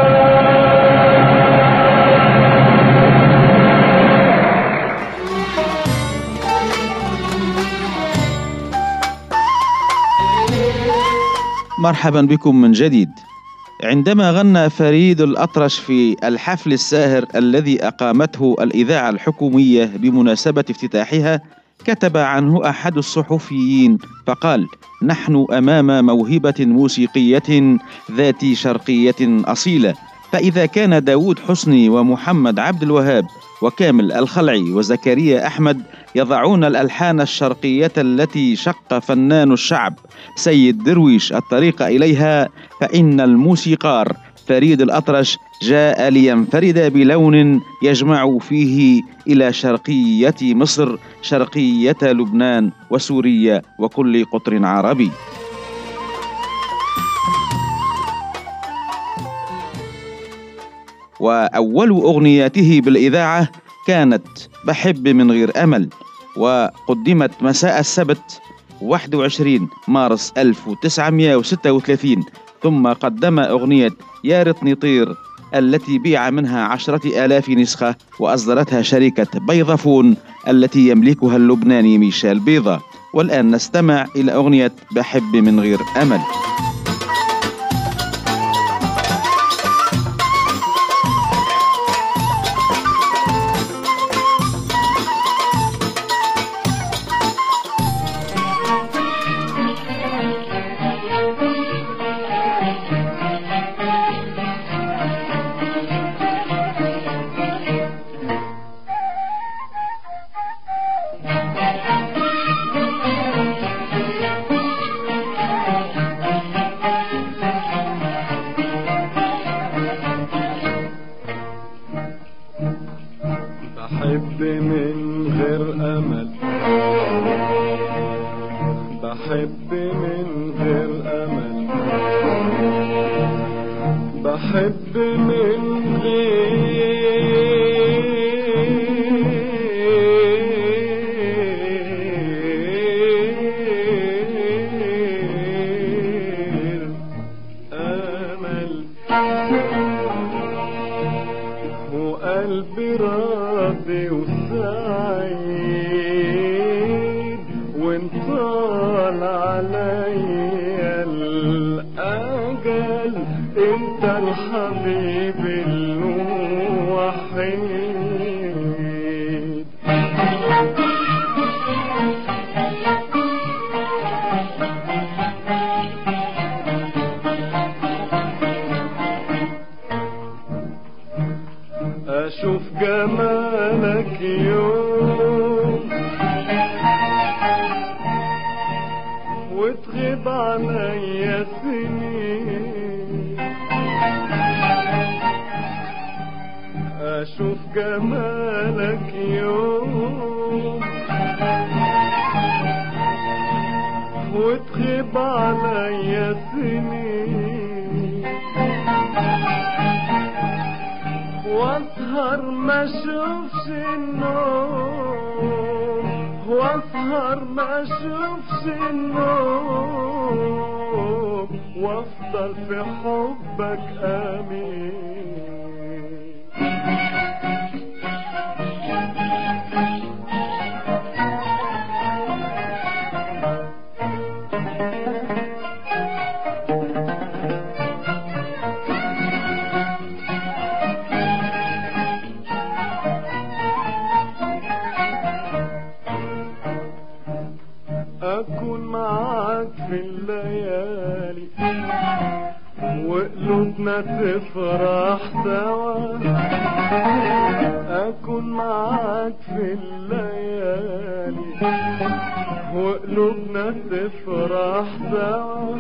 مرحبا بكم من جديد. عندما غنى فريد الأطرش في الحفل الساهر الذي أقامته الإذاعة الحكومية بمناسبة افتتاحها، كتب عنه أحد الصحفيين فقال: نحن أمام موهبة موسيقية ذات شرقية أصيلة. فإذا كان داود حسني ومحمد عبد الوهاب وكامل الخلعي وزكريا أحمد يضعون الألحان الشرقية التي شق فنان الشعب سيد درويش الطريق إليها، فإن الموسيقار فريد الأطرش جاء لينفرد بلون يجمع فيه إلى شرقية مصر شرقية لبنان وسوريا وكل قطر عربي. وأول أغنياته بالإذاعة كانت بحب من غير أمل، وقدمت مساء السبت 21 مارس 1936. ثم قدم أغنية يا ريتني طير التي بيع منها 10,000 نسخة، وأصدرتها شركة بيضافون التي يملكها اللبناني ميشيل بيضة. والآن نستمع إلى أغنية بحب من غير أمل. بحب من غير أمل، بحب من غير أمل، بحب من غير أمل، وقلبي راضي وسعيد، وانطال عليا الأجل، انت الحبيب الوحيد. أشوف جمالك يوم وتغيب عليا سنين، أشوف جمالك يوم وتغيب عليا سنين، واسهر ما اشوفش النوم، واسهر ما اشوفش النوم، وافضل في حبك امين. أكون معاك في الليالي وقلوبنا تفرح سوا، أكون معاك في الليالي وقلوبنا تفرح سوا،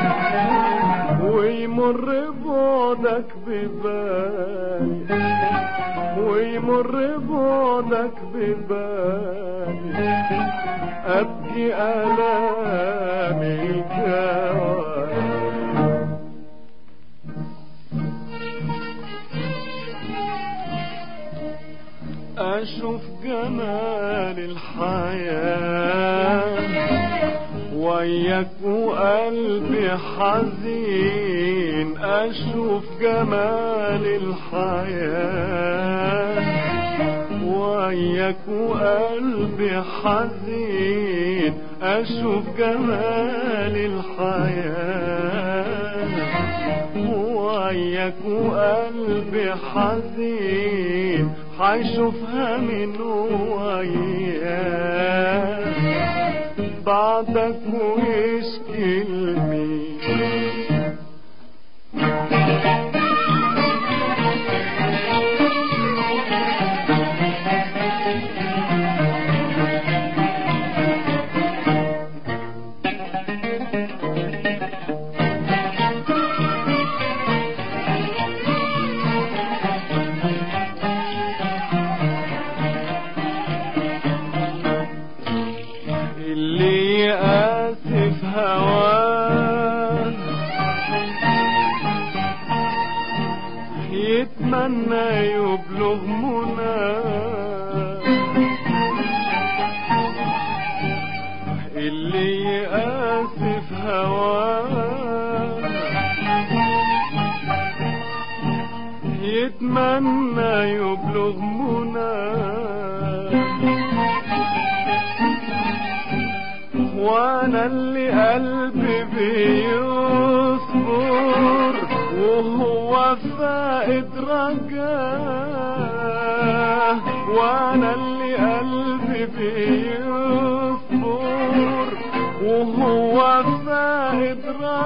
ويمر بعدك ببالي، ويمر بعدك ببالي، أبكي آلامي الجوارح. أشوف جمال الحياة وياك وقلبي حزين، أشوف جمال الحياة وياك وقلبي حزين، أشوف جمال الحياة وياك وقلبي حزين، حيشوفها من وياك بعدك ويشكي لمين. اللي آسف هواك يتمنى يبلغ مناه، اللي يقاسف هواه يتمنى يبلغ مناه، وانا اللي قلبي بيصبر وهو فائد رجاه، وانا اللي قلبي بيصبر وهو فائد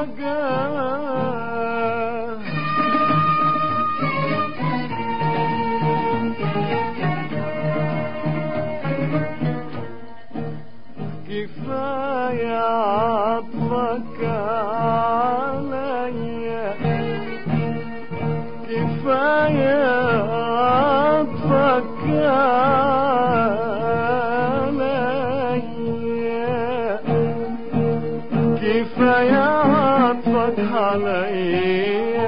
رجاه. كفاية عطفك عليا، كفاية عطفك عليا، كفاية عطفك عليا،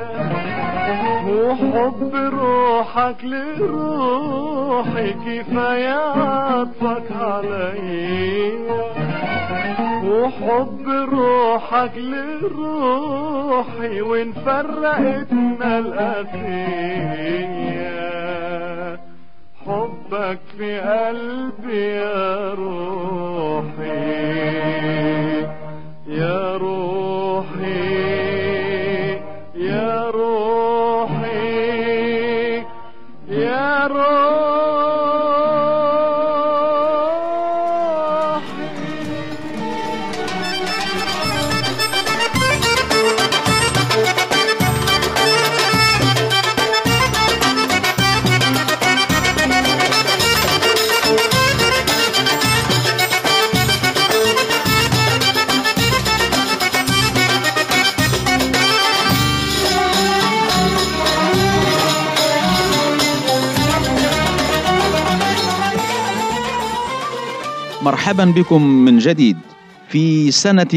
وحب روحك لروحي، كفاية عطفك عليا، وحب روحك لروحي، وإن فرقتنا الأثية حبك في قلبي يا روحي، يا روحي، يا روحي، يا روحي. مرحبا بكم من جديد. في سنة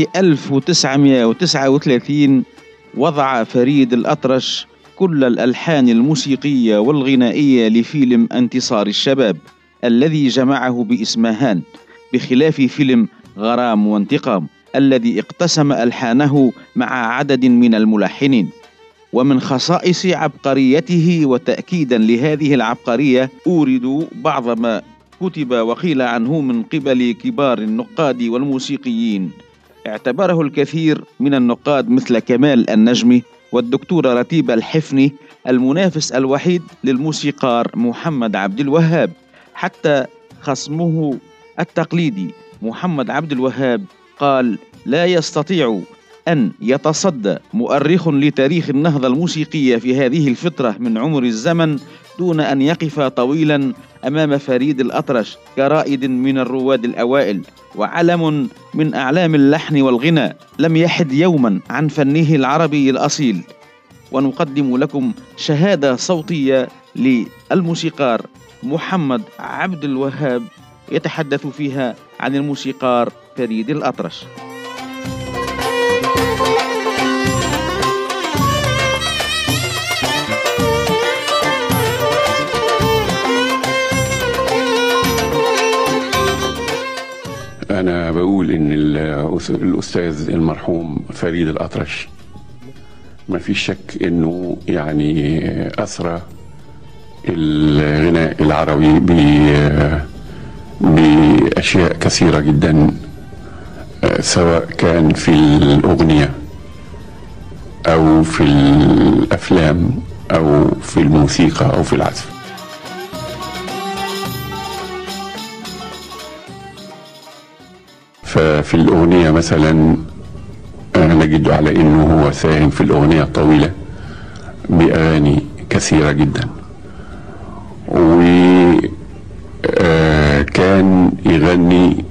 1939 وضع فريد الأطرش كل الألحان الموسيقية والغنائية لفيلم انتصار الشباب الذي جمعه بإسمهان، بخلاف فيلم غرام وانتقام الذي اقتسم ألحانه مع عدد من الملحنين. ومن خصائص عبقريته وتأكيدا لهذه العبقرية أورد بعض ما كتب وقيل عنه من قبل كبار النقاد والموسيقيين. اعتبره الكثير من النقاد مثل كمال النجمي والدكتورة رتيبة الحفني المنافس الوحيد للموسيقار محمد عبد الوهاب، حتى خصمه التقليدي محمد عبد الوهاب قال: لا يستطيع أن يتصدى مؤرخ لتاريخ النهضة الموسيقية في هذه الفترة من عمر الزمن دون أن يقف طويلا أمام فريد الأطرش كرائد من الرواد الأوائل وعلم من أعلام اللحن والغناء، لم يحد يوما عن فنه العربي الأصيل. ونقدم لكم شهادة صوتية للموسيقار محمد عبد الوهاب يتحدث فيها عن الموسيقار فريد الأطرش. أنا بقول إن الأستاذ المرحوم فريد الأطرش ما في شك إنه يعني أسرى الغناء العربي بأشياء كثيرة جدا، سواء كان في الأغنية أو في الأفلام أو في الموسيقى أو في العزف. ففي الأغنية مثلا نجد على إنه هو ساهم في الأغنية الطويلة بأغاني كثيرة جدا، وكان يغني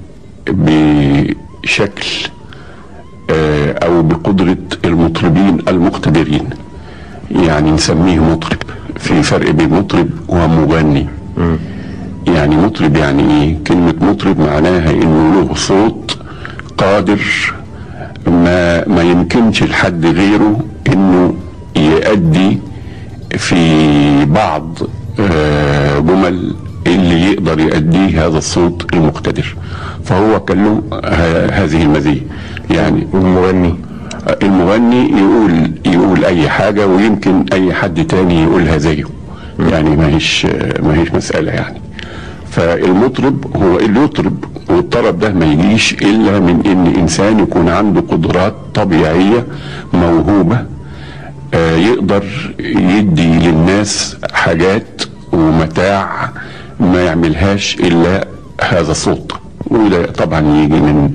بشكل أو بقدرة المطربين المقتدرين، يعني نسميه مطرب. في فرق بين مطرب ومغني. يعني مطرب يعني ايه؟ كلمة مطرب معناها انه له صوت قادر ما يمكنش لحد غيره انه يؤدي في بعض جمل اللي يقدر يؤديه هذا الصوت المقتدر، فهو كان له هذه المزية. يعني المغني يقول اي حاجة، ويمكن اي حد تاني يقولها زيه، يعني ما هيش مسألة يعني. فالمطرب هو اللي يطرب، والطرب ده ما يجيش الا من ان انسان يكون عنده قدرات طبيعية موهوبة، يقدر يدي للناس حاجات ومتاع ما يعملهاش الا هذا الصوت. وده طبعا يجي من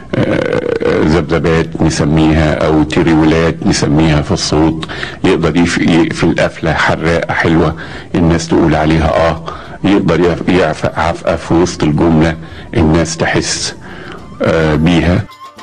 ذبذبات نسميها او تريولات نسميها في الصوت، يقدر في القفله حراقه حلوه الناس تقول عليها يقدر يعفق عفقه في وسط الجمله الناس تحس بيها.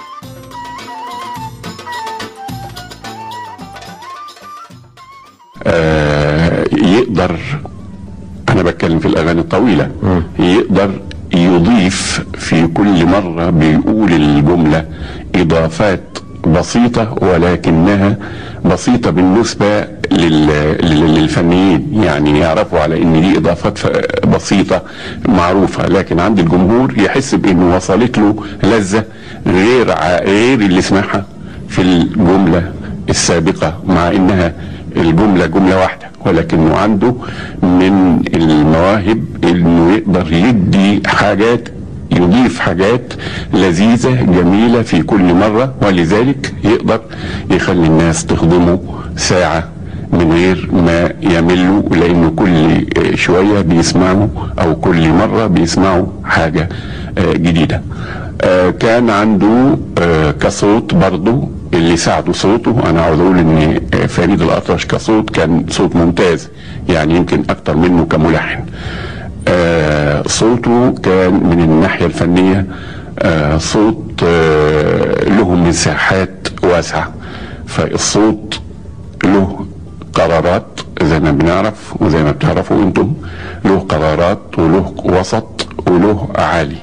يقدر، انا بتكلم في الاغاني الطويله، يقدر يضيف في كل مرة بيقول الجملة إضافات بسيطة، ولكنها بسيطة بالنسبة للفنيين، يعني يعرفوا على ان دي اضافات بسيطة معروفة، لكن عند الجمهور يحس بانه وصلت له لذة غير اللي سمعها في الجملة السابقة، مع انها الجملة جملة واحدة، ولكنه عنده من المواهب انه يقدر يدي حاجات، يضيف حاجات لذيذة جميلة في كل مرة، ولذلك يقدر يخلي الناس تخدمه ساعة من غير ما يملوا، لانه كل شوية بيسمعوا او كل مرة بيسمعوا حاجة جديدة. كان عنده كصوت برضو اللي ساعده صوته. انا عاوز اقول ان فريد الأطرش كصوت كان صوت ممتاز، يعني يمكن اكتر منه كملحن. صوته كان من الناحية الفنية صوت له مساحات واسعة، فالصوت له قرارات زي ما بنعرف وزي ما بتعرفوا انتم، له قرارات وله وسط وله عالي.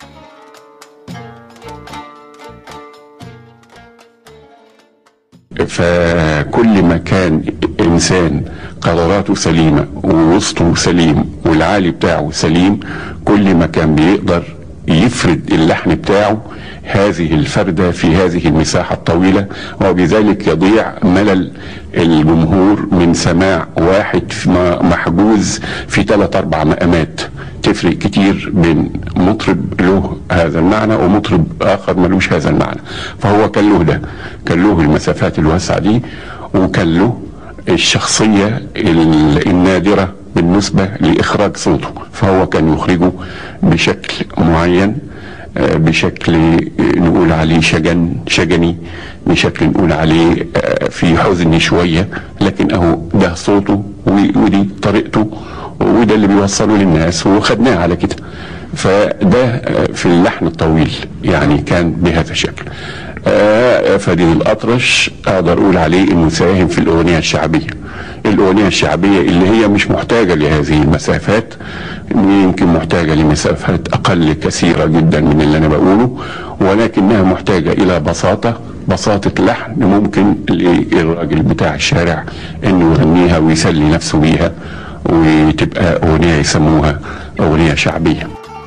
فكل ما كان انسان قراراته سليمة ووسطه سليم والعالي بتاعه سليم، كل ما كان بيقدر يفرد اللحن بتاعه هذه الفردة في هذه المساحة الطويلة، وبذلك يضيع ملل الجمهور من سماع واحد محجوز في 3-4 مقامات. تفرق كتير بين مطرب له هذا المعنى ومطرب آخر ملوش هذا المعنى. فهو كان له ده، كان له المسافات الواسعة دي، وكان له الشخصية النادرة بالنسبة لإخراج صوته، فهو كان يخرجه بشكل معين، بشكل نقول عليه شجني، بشكل نقول عليه في حزن شوية، لكن اهو ده صوته ودي طريقته وده اللي بيوصله للناس وخدناه على كده. فده في اللحن الطويل يعني كان بهذا الشكل. فريد الأطرش اقدر اقول عليه انه ساهم في الاغنية الشعبية، الاغنية الشعبية اللي هي مش محتاجة لهذه المسافات، يمكن محتاجة لمسافات اقل كثيرة جدا من اللي انا بقوله، ولكنها محتاجة الى بساطة لحن ممكن للراجل بتاع الشارع انه يغنيها ويسلي نفسه بيها وتبقى اغنية يسموها اغنية شعبية.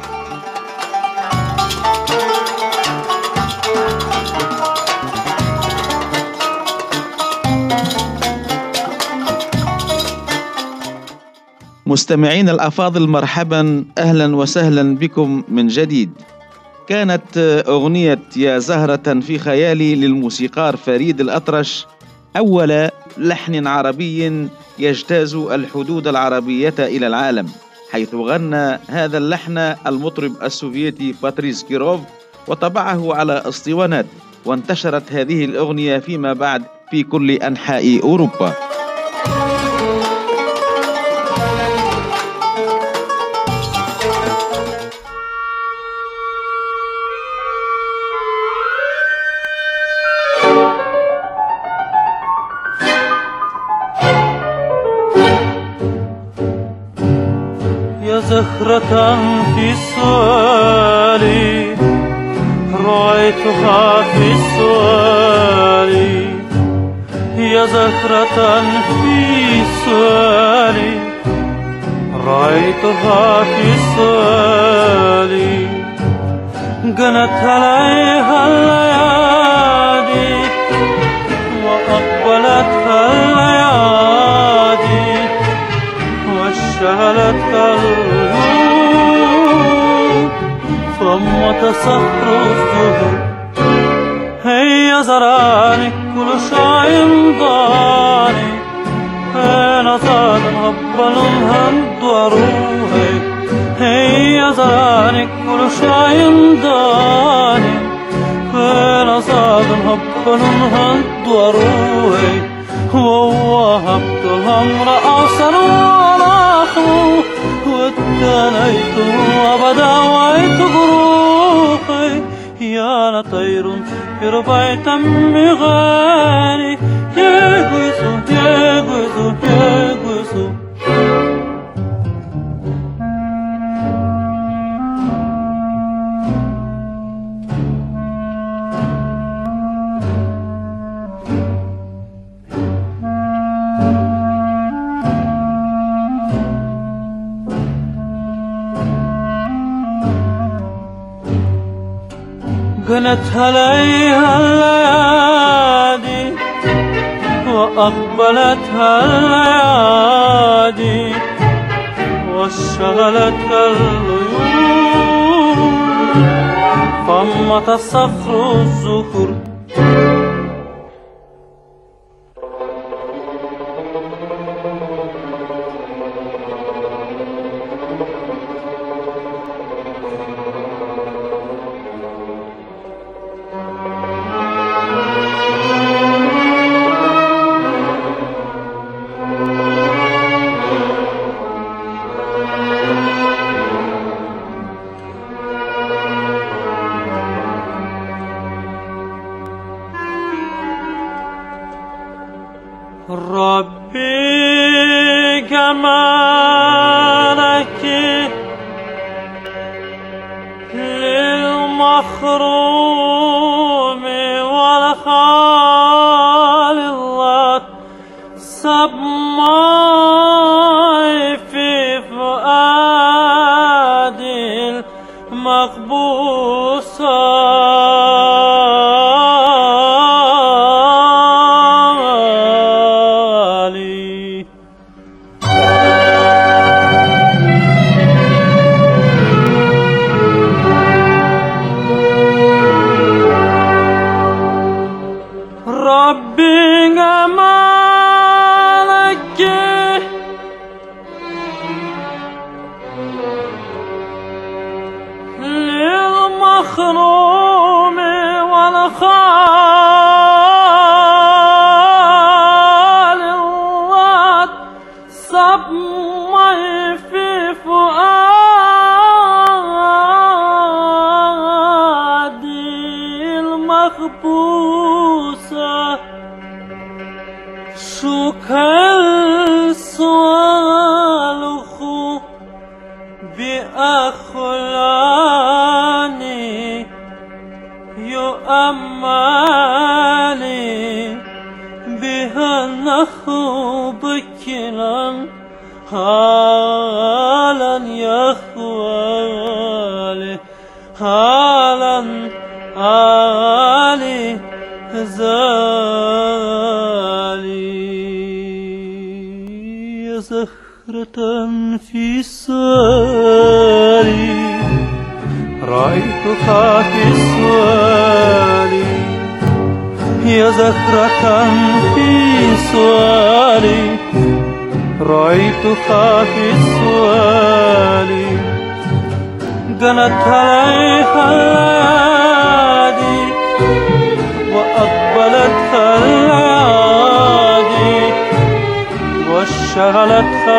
مستمعين الأفاضل، مرحبا، أهلا وسهلا بكم من جديد. كانت أغنية يا زهرة في خيالي للموسيقار فريد الأطرش أول لحن عربي يجتاز الحدود العربية إلى العالم، حيث غنى هذا اللحن المطرب السوفيتي باتريس كيروف وطبعه على اسطوانات، وانتشرت هذه الأغنية فيما بعد في كل أنحاء أوروبا. زهرة في السؤال رأيتها في السؤال، يا زهرة في سؤالي رأيتها في سؤالي جنت عليها الليالي وأقبلتها الليالي واشتغلتها الغيوم ثم صخر الزهور هي زراني كل شيء ضاني أنا صاد هبل الهند وروحي هي زراني كل شيء ضاني أنا صاد هبل الهند وروحي ووهبت الأمر أوصل ونحو واتنيت وبداويت جروحي يا طير في ربع تم غالي يغوص يغوص يغوص جنت عليها الليالي وأقبلتها الليالي واشتغلتها الغيوم فمت صخر الزهور ربي جمالك للمخروم والخال الله سماي في فؤادي المقبوسة ربي جمالك للمخروم والخال الله سمي في فؤادي المخبوسة شوك السوالخ بأخلاني يؤمالي بها نخبكنا حالا يخوالي حالا آلي زالي زهرة في سؤالي رأيتها في سؤالي يا زهرة في سؤالي رأيتها في سؤالي جنت عليها الليالي وأقبلتها الليالي واشتغلتها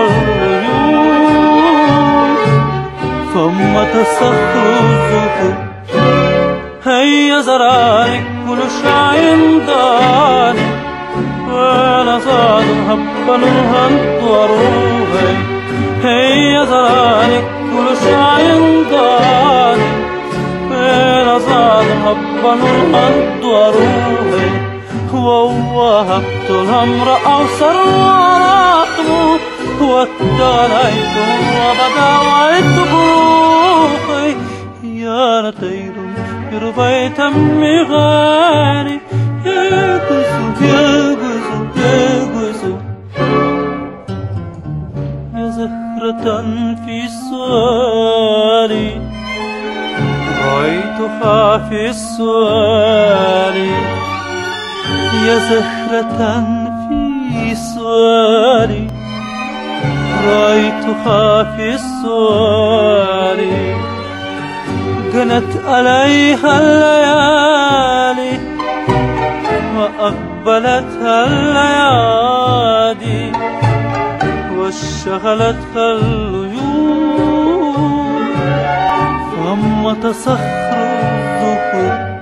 الغيوم ثم صخر الزهور هي زراني كل شيء ضاني وانا صاد هبل الهند وروحي هي زراني كل شيء ضاني وانا صاد هبل الهند وروحي ووهبت الأمر أوسر ورقم واتليت وبدأت بروحي يا طير ربيت مغاني يا قزو يا قزو يا قزو يا زهرة في السؤال رأيتها في السؤال يا زهرة في السؤال رأيتها في السؤال جنت عليها الليالي وأقبلتها الليالي واشغلتها العيون ثم تصخر الظهور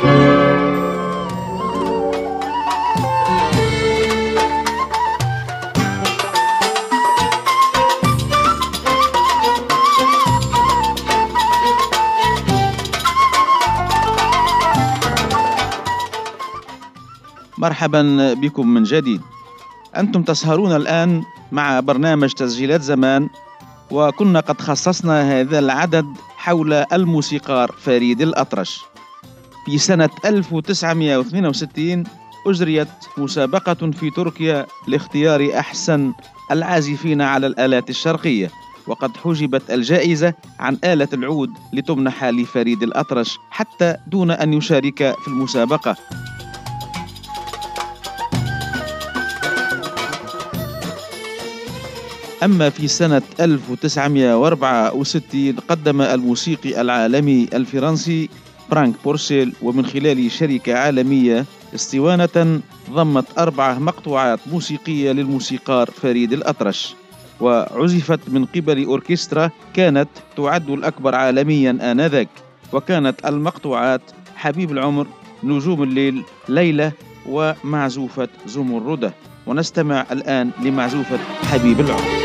مرحبا بكم من جديد. أنتم تسهرون الآن مع برنامج تسجيلات زمان، وكنا قد خصصنا هذا العدد حول الموسيقار فريد الأطرش. في سنة 1962 أجريت مسابقة في تركيا لاختيار أحسن العازفين على الآلات الشرقية، وقد حجبت الجائزة عن آلة العود لتمنح لفريد الأطرش حتى دون أن يشارك في المسابقة. أما في سنة 1964 قدم الموسيقي العالمي الفرنسي فرانك بورسيل ومن خلال شركة عالمية اسطوانة ضمت 4 مقطوعات موسيقية للموسيقار فريد الأطرش، وعزفت من قبل أوركسترا كانت تعد الأكبر عالميا آنذاك، وكانت المقطوعات حبيب العمر، نجوم الليل، ليلة، ومعزوفة زمردة. ونستمع الآن لمعزوفة حبيب العمر.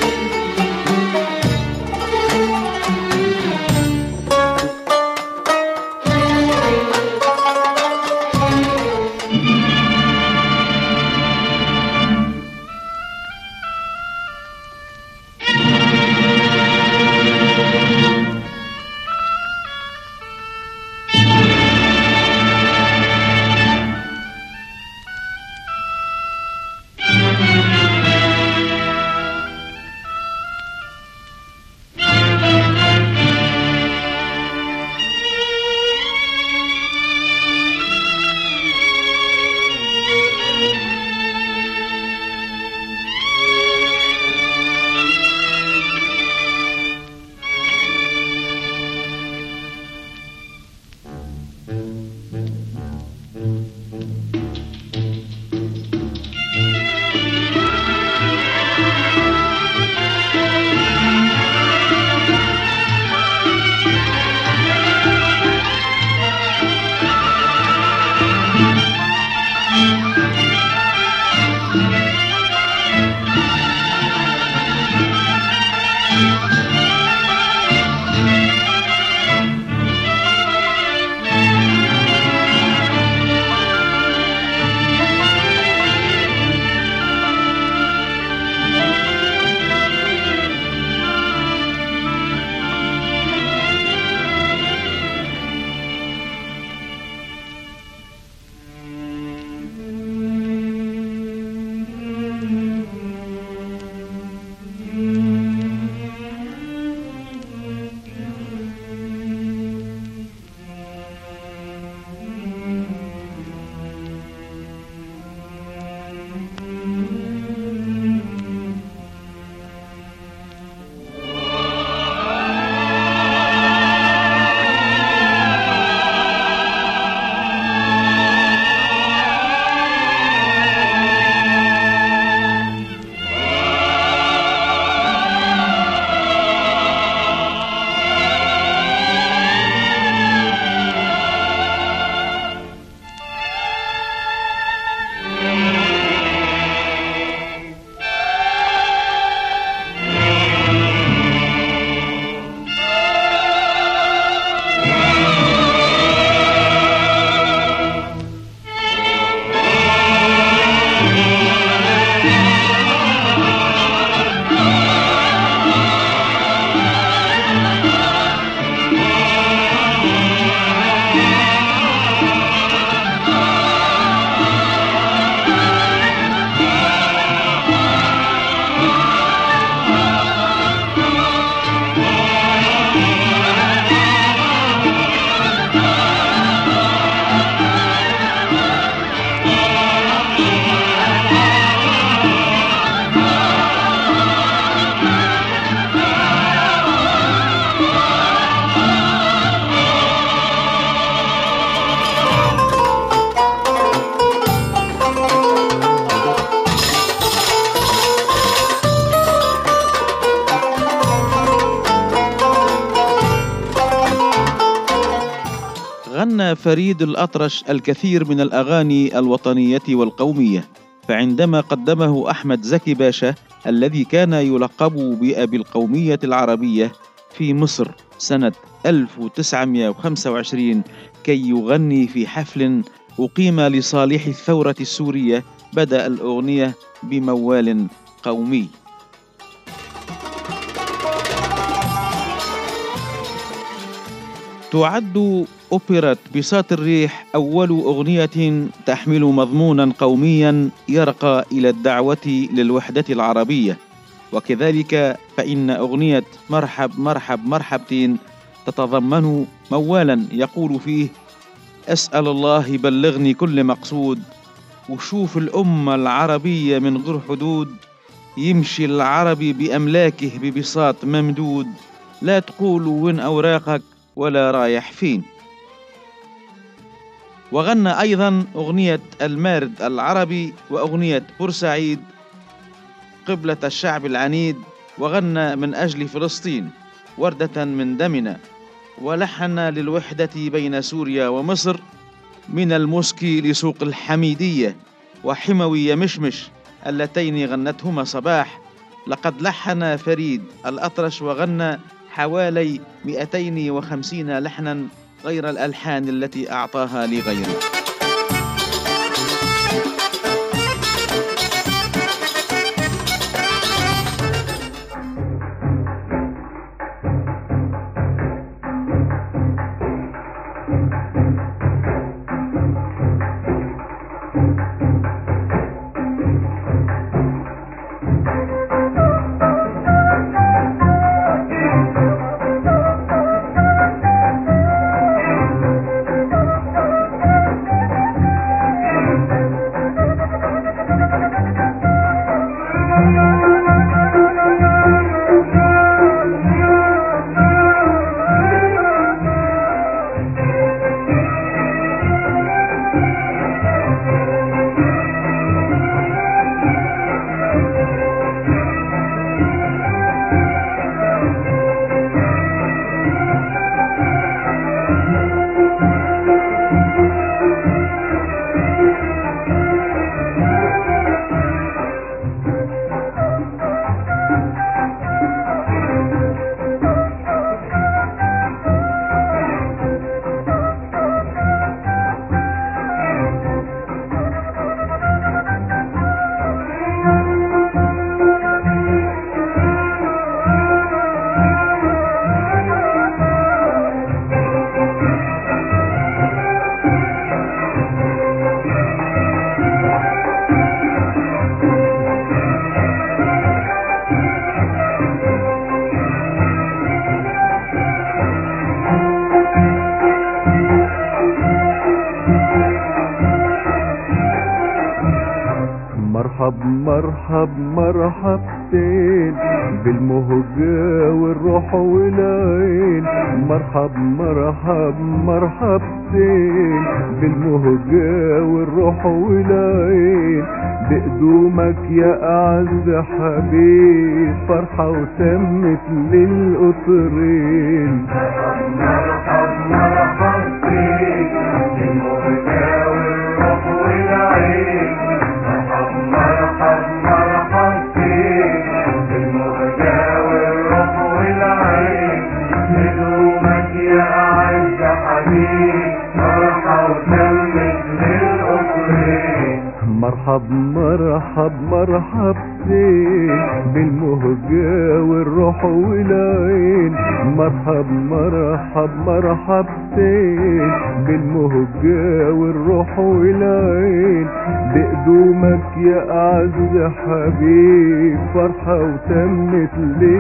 غنى فريد الأطرش الكثير من الأغاني الوطنية والقومية، فعندما قدمه أحمد زكي باشا الذي كان يلقب بأبي القومية العربية في مصر سنة 1925 كي يغني في حفل أقيم لصالح الثورة السورية، بدأ الأغنية بموال قومي. تعد أوبرا بساط الريح أول أغنية تحمل مضمونا قوميا يرقى إلى الدعوة للوحدة العربية، وكذلك فإن أغنية مرحب مرحب مرحبتين تتضمن موالا يقول فيه: أسأل الله يبلغني كل مقصود، وشوف الأمة العربية من غير حدود، يمشي العربي بأملاكه ببساط ممدود، لا تقولوا وين أوراقك ولا رايح فين. وغنى أيضا أغنية المارد العربي وأغنية بورسعيد قبلة الشعب العنيد، وغنى من أجل فلسطين وردة من دمنا، ولحن للوحدة بين سوريا ومصر من المسكي لسوق الحميدية وحموي مشمش اللتين غنتهما صباح. لقد لحن فريد الأطرش وغنى حوالي 250 لحنا غير الألحان التي أعطاها لغيره. مرحب مرحبتين بالمهجة والروح والعين، مرحب مرحب مرحبتين بالمهجة والروح والعين، بقدومك يا أعز حبيب فرحة وتمت للقطرين. مرحب مرحبتين بالمهجة والروح والعين، مرحب مرحبتين بالمهجة والروح والعين، بدومك يا أعز حبيب فرحة وتمت للقطرين. مرحب مرحب مرحبتين بالمهجة والروح والعين، مرحب مرحب مرحبتين بالمهجة والروح والعين، بقدومك يا أعز حبيب فرحة وتمت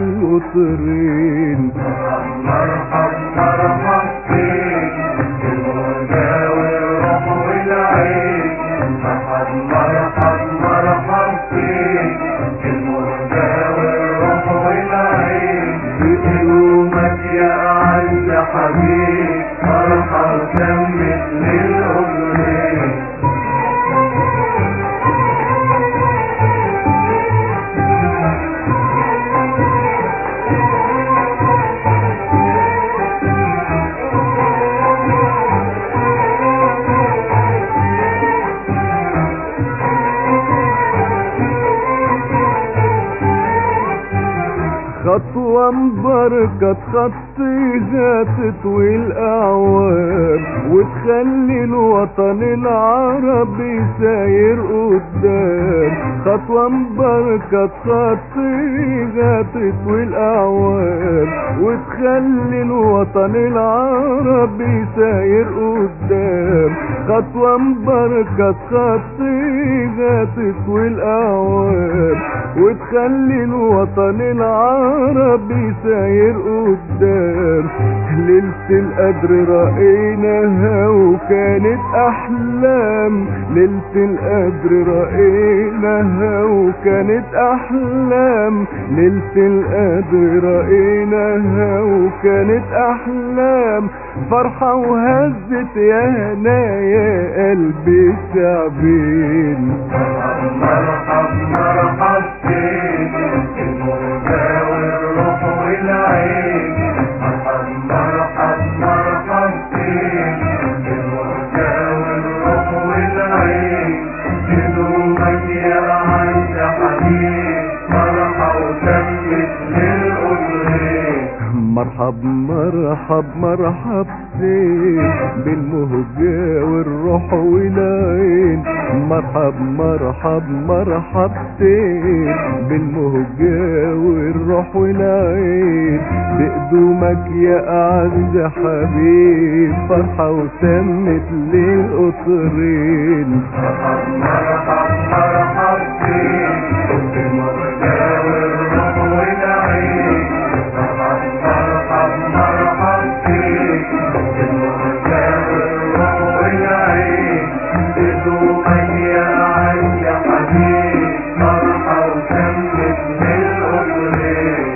للقطرين. مرحب مرحبتين بالمهجة والروح والعين، مرحب مرحب مرحبتين بالمهجة والروح والعين، بقدومك يا أعز حبيب فرحة وتمت للقطرين. خطوة مباركة تخطيها تطوي الأعوام وتخلي الوطن العربي ساير قدام. خطوة مباركة تخطيها تطوي الأعوام وتخلي الوطن العربي ساير قدام. خطوة مباركة تخطيها تطوي الأعوام وتخلي الوطن العربي ساير قدام. ليلة القدر رأيناها وكانت أحلام. ليلة القدر رأيناها وكانت أحلام. ليلة القدر رأيناها وكانت أحلام. فرحة وهزت يا هنايا قلبي شعبين. مرحب مرحب فيك الموجة والروح والعين. مرحب مرحب مرحب فيك الموجة والروح والعين. هدومك يا عند حبيب فرحة وتمت للقدرين. مرحب مرحب مرحب فيك بالمهجة والروح والعين. مرحب مرحب مرحب فيك بالمهجة والروح والعين. بقدومك يا أعز حبيب فرحة وتمت للقطرين. مرحب مرحب مرحب فيك بالمهجة والروح والعين. مرحب مرحب فيك بالمهجة والروح والعين. هدومك يا عز حبيب فرحة وتمت للقدرين.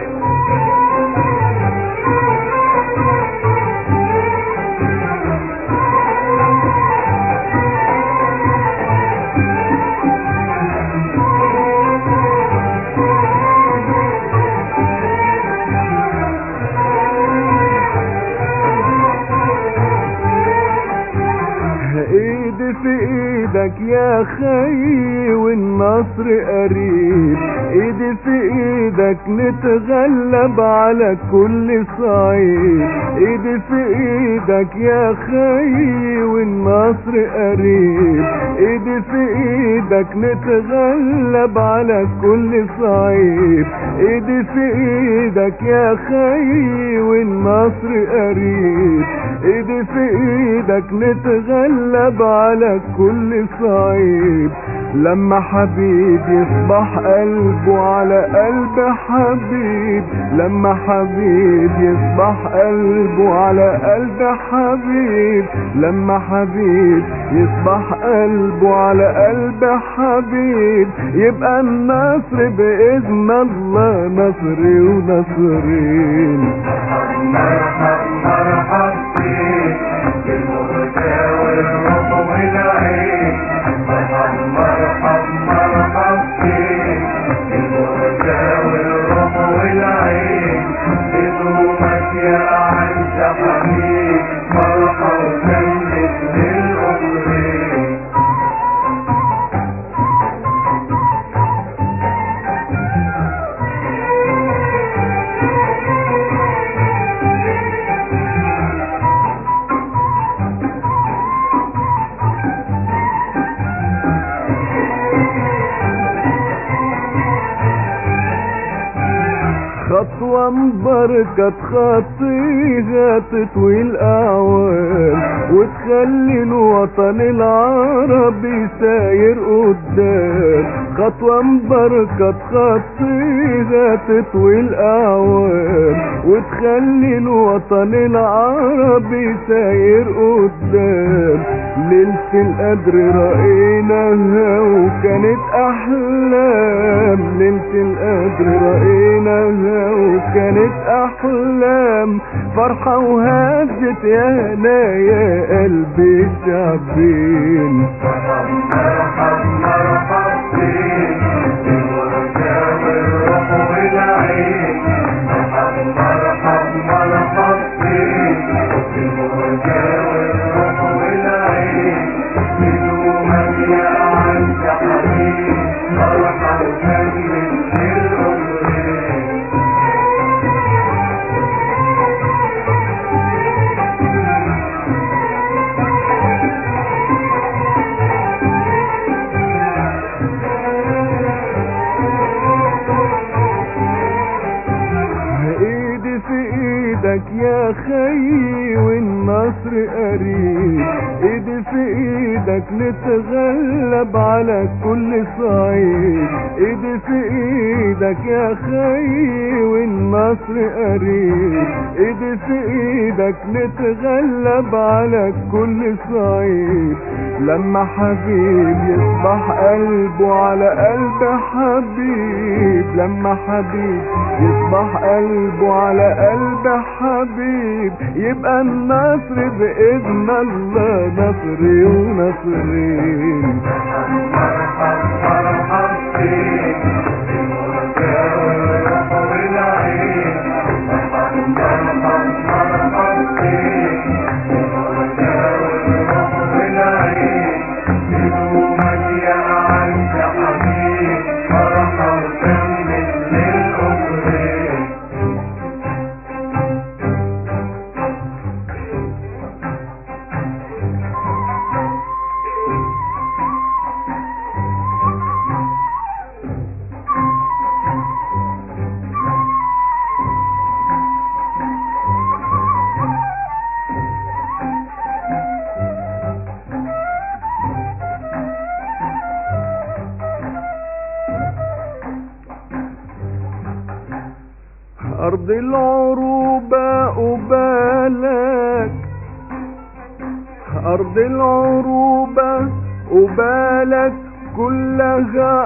ايدي في ايدك يا خي والنصر قريب. ايدي في ايدك نتغلب على كل صعيد. ايدي في ايدك يا خي والنصر قريب. ايدي في ايدك نتغلب على كل صعيد. ايدي في ايدك يا خي والنصر قريب. ايدي في ايدك نتغلب على كل صعيب. لما حبيب يصبح قلبه على قلب حبيب. لما حبيب يصبح قلبه على قلب حبيب. لما حبيب يصبح قلبه على قلب حبيب. يبقى النصر بإذن الله نصري ونصرين. مرحب مرحب فيك بالمهجة والروح والعين. مرحب مرحب مرحب فيك بالمهجة والروح والعين. هدومك يا عز حبيب فرحة وتمت للقدرين. خطوة مباركة تخطيها تطوي الأعوام وتخلي الوطن العربي ساير قدام. خطوة مباركة تخطيها تطوي الأعوام وتخلي الوطن العربي ساير قدام. ليلة القدر رأيناها وكانت أحلام. ليلة القدر رأيناها وكانت أحلام. فرحة وهزت يا هنايا قلبي شعبين. مرحب مرحب فيك بالمهجة والروح والعين. مرحب مرحب مرحب فيك بالمهجة والروح والعين. هدومك يا عز حبيب فرحة وتمت للقدرين. يا خي والنصر قريب، ايدي في ايدك نتغلب على كل صعيد، ايدي في ايدك يا خي والنصر قريب، ايدي في ايدك نتغلب على كل صعيد. لما حبيب يصبح قلبه على قلب حبيب، لما حبيب يصبح قلبه على قلب حبيب، يبقى النصر بإذن الله نصري ونصرين. مرحب مرحب فيك المرجى والروح والعين، مرحب مرحب مرحب فيك المرجى والروح والعين، بدونك يا أعز حبيب فرحة وتمت للأمرين. أرض العروبة قبالك، أرض العروبة قبالك كلها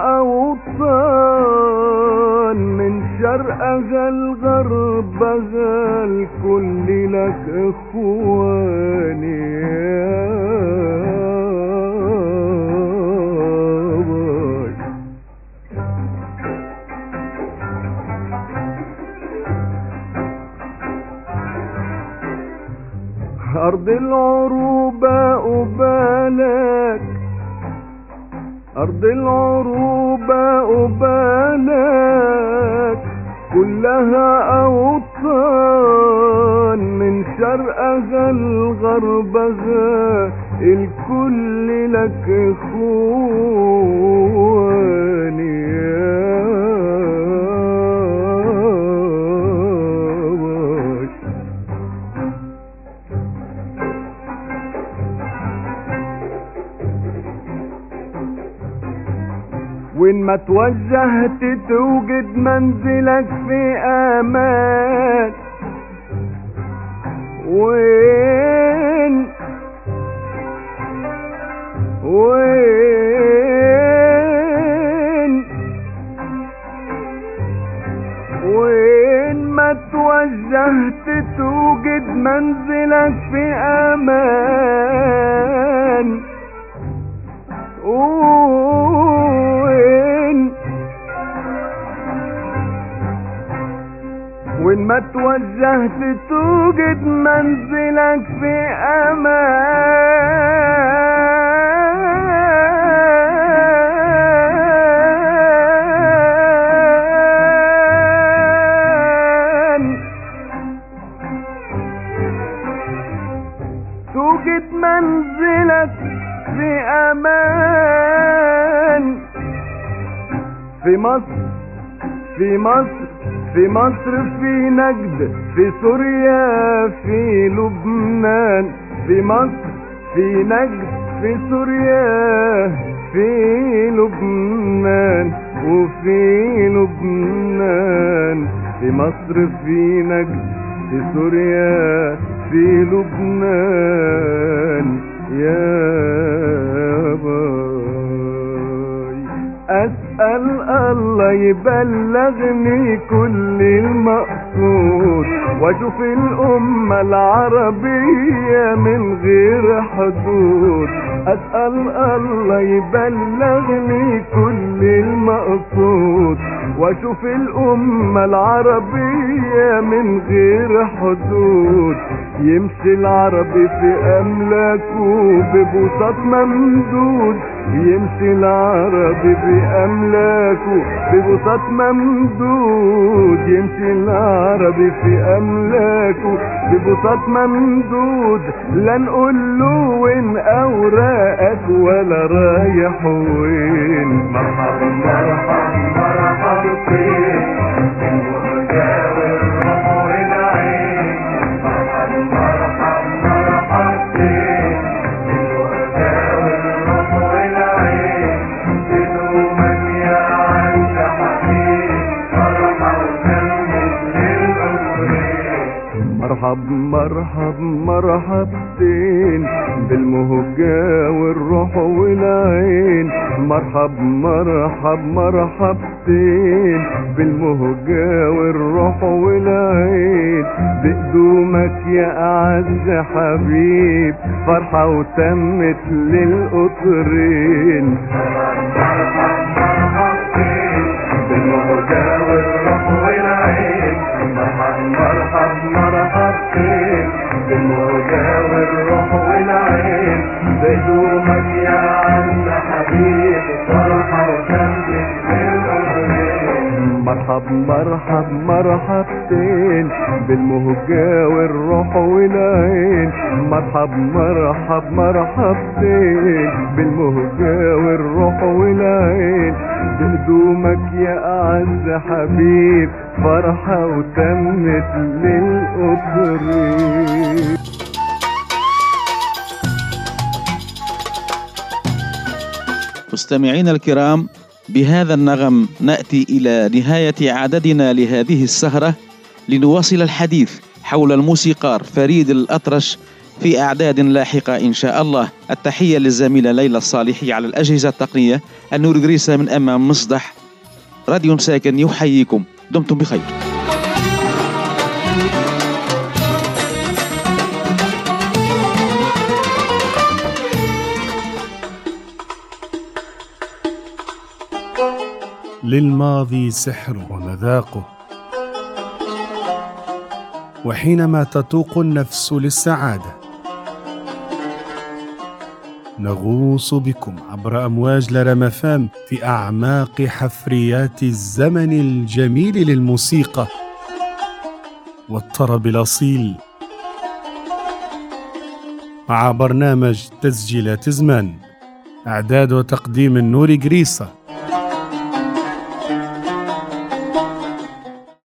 أوطان، من شرقها لغربها الكل لك إخواني أرض العروبة قبالك، أرض العروبة قبالك كلها أوطان، من شرقها لغربها الكل لك إخواني وين ما توجهت توجد منزلك في امان، وين ما توجهت توجد منزلك في امان، وين ما توجهت توجد منزلك في امان، توجد منزلك في امان، في مصر في مصر في مصر في نجد في سوريا في لبنان، في مصر في نجد في سوريا في لبنان وفي لبنان، في مصر في نجد في سوريا في لبنان يا باي. أسأل الله يبلغني كل المقصود واشوف الأمة العربية من غير حدود، أسأل الله يبلغني كل المقصود واشوف الأمة العربية من غير حدود، يمشي العربي في أملاكه ببساط ممدود، يمشي العربي بأملاكه ببساط ممدود، يمشي العربي في أملاكه ببساط ممدود، لا نقول له وين أوراقك ولا رايح وين. مرحبا مرحبا مرحبا فيك المرجى والروح والعين، مرحب مرحب مرحبتين بالمهجة والروح والعين مرحب مرحب مرحبتين بالمهجة والروح والعين بقدومك يا أعز حبيب فرحة وتمت للقطرين بالمهجة والروح والعين مرحب مرحبتين بالمهجة والروح والعين بقدومك يا أعز حبيب فرحة وتمت للقطرين مرحب مرحب مرحبتين بالمهجة والروح والعين مرحب مرحب مرحبتين بالمهجة والروح والعين بقدومك يا أعز حبيب فرحة وتمت للقطرين. مستمعينا الكرام، بهذا النغم نأتي إلى نهاية عددنا لهذه السهرة، لنواصل الحديث حول الموسيقار فريد الأطرش في أعداد لاحقة إن شاء الله. التحية للزميلة ليلى الصالحي على الأجهزة التقنية، النور جريسة من أمام مصدح راديو ساكن يحييكم، دمتم بخير. للماضي سحر ومذاقه، وحينما تتوق النفس للسعادة نغوص بكم عبر أمواج لرمفام في أعماق حفريات الزمن الجميل للموسيقى والطرب الأصيل، مع برنامج تسجيلات زمان. إعداد وتقديم النور جريسة.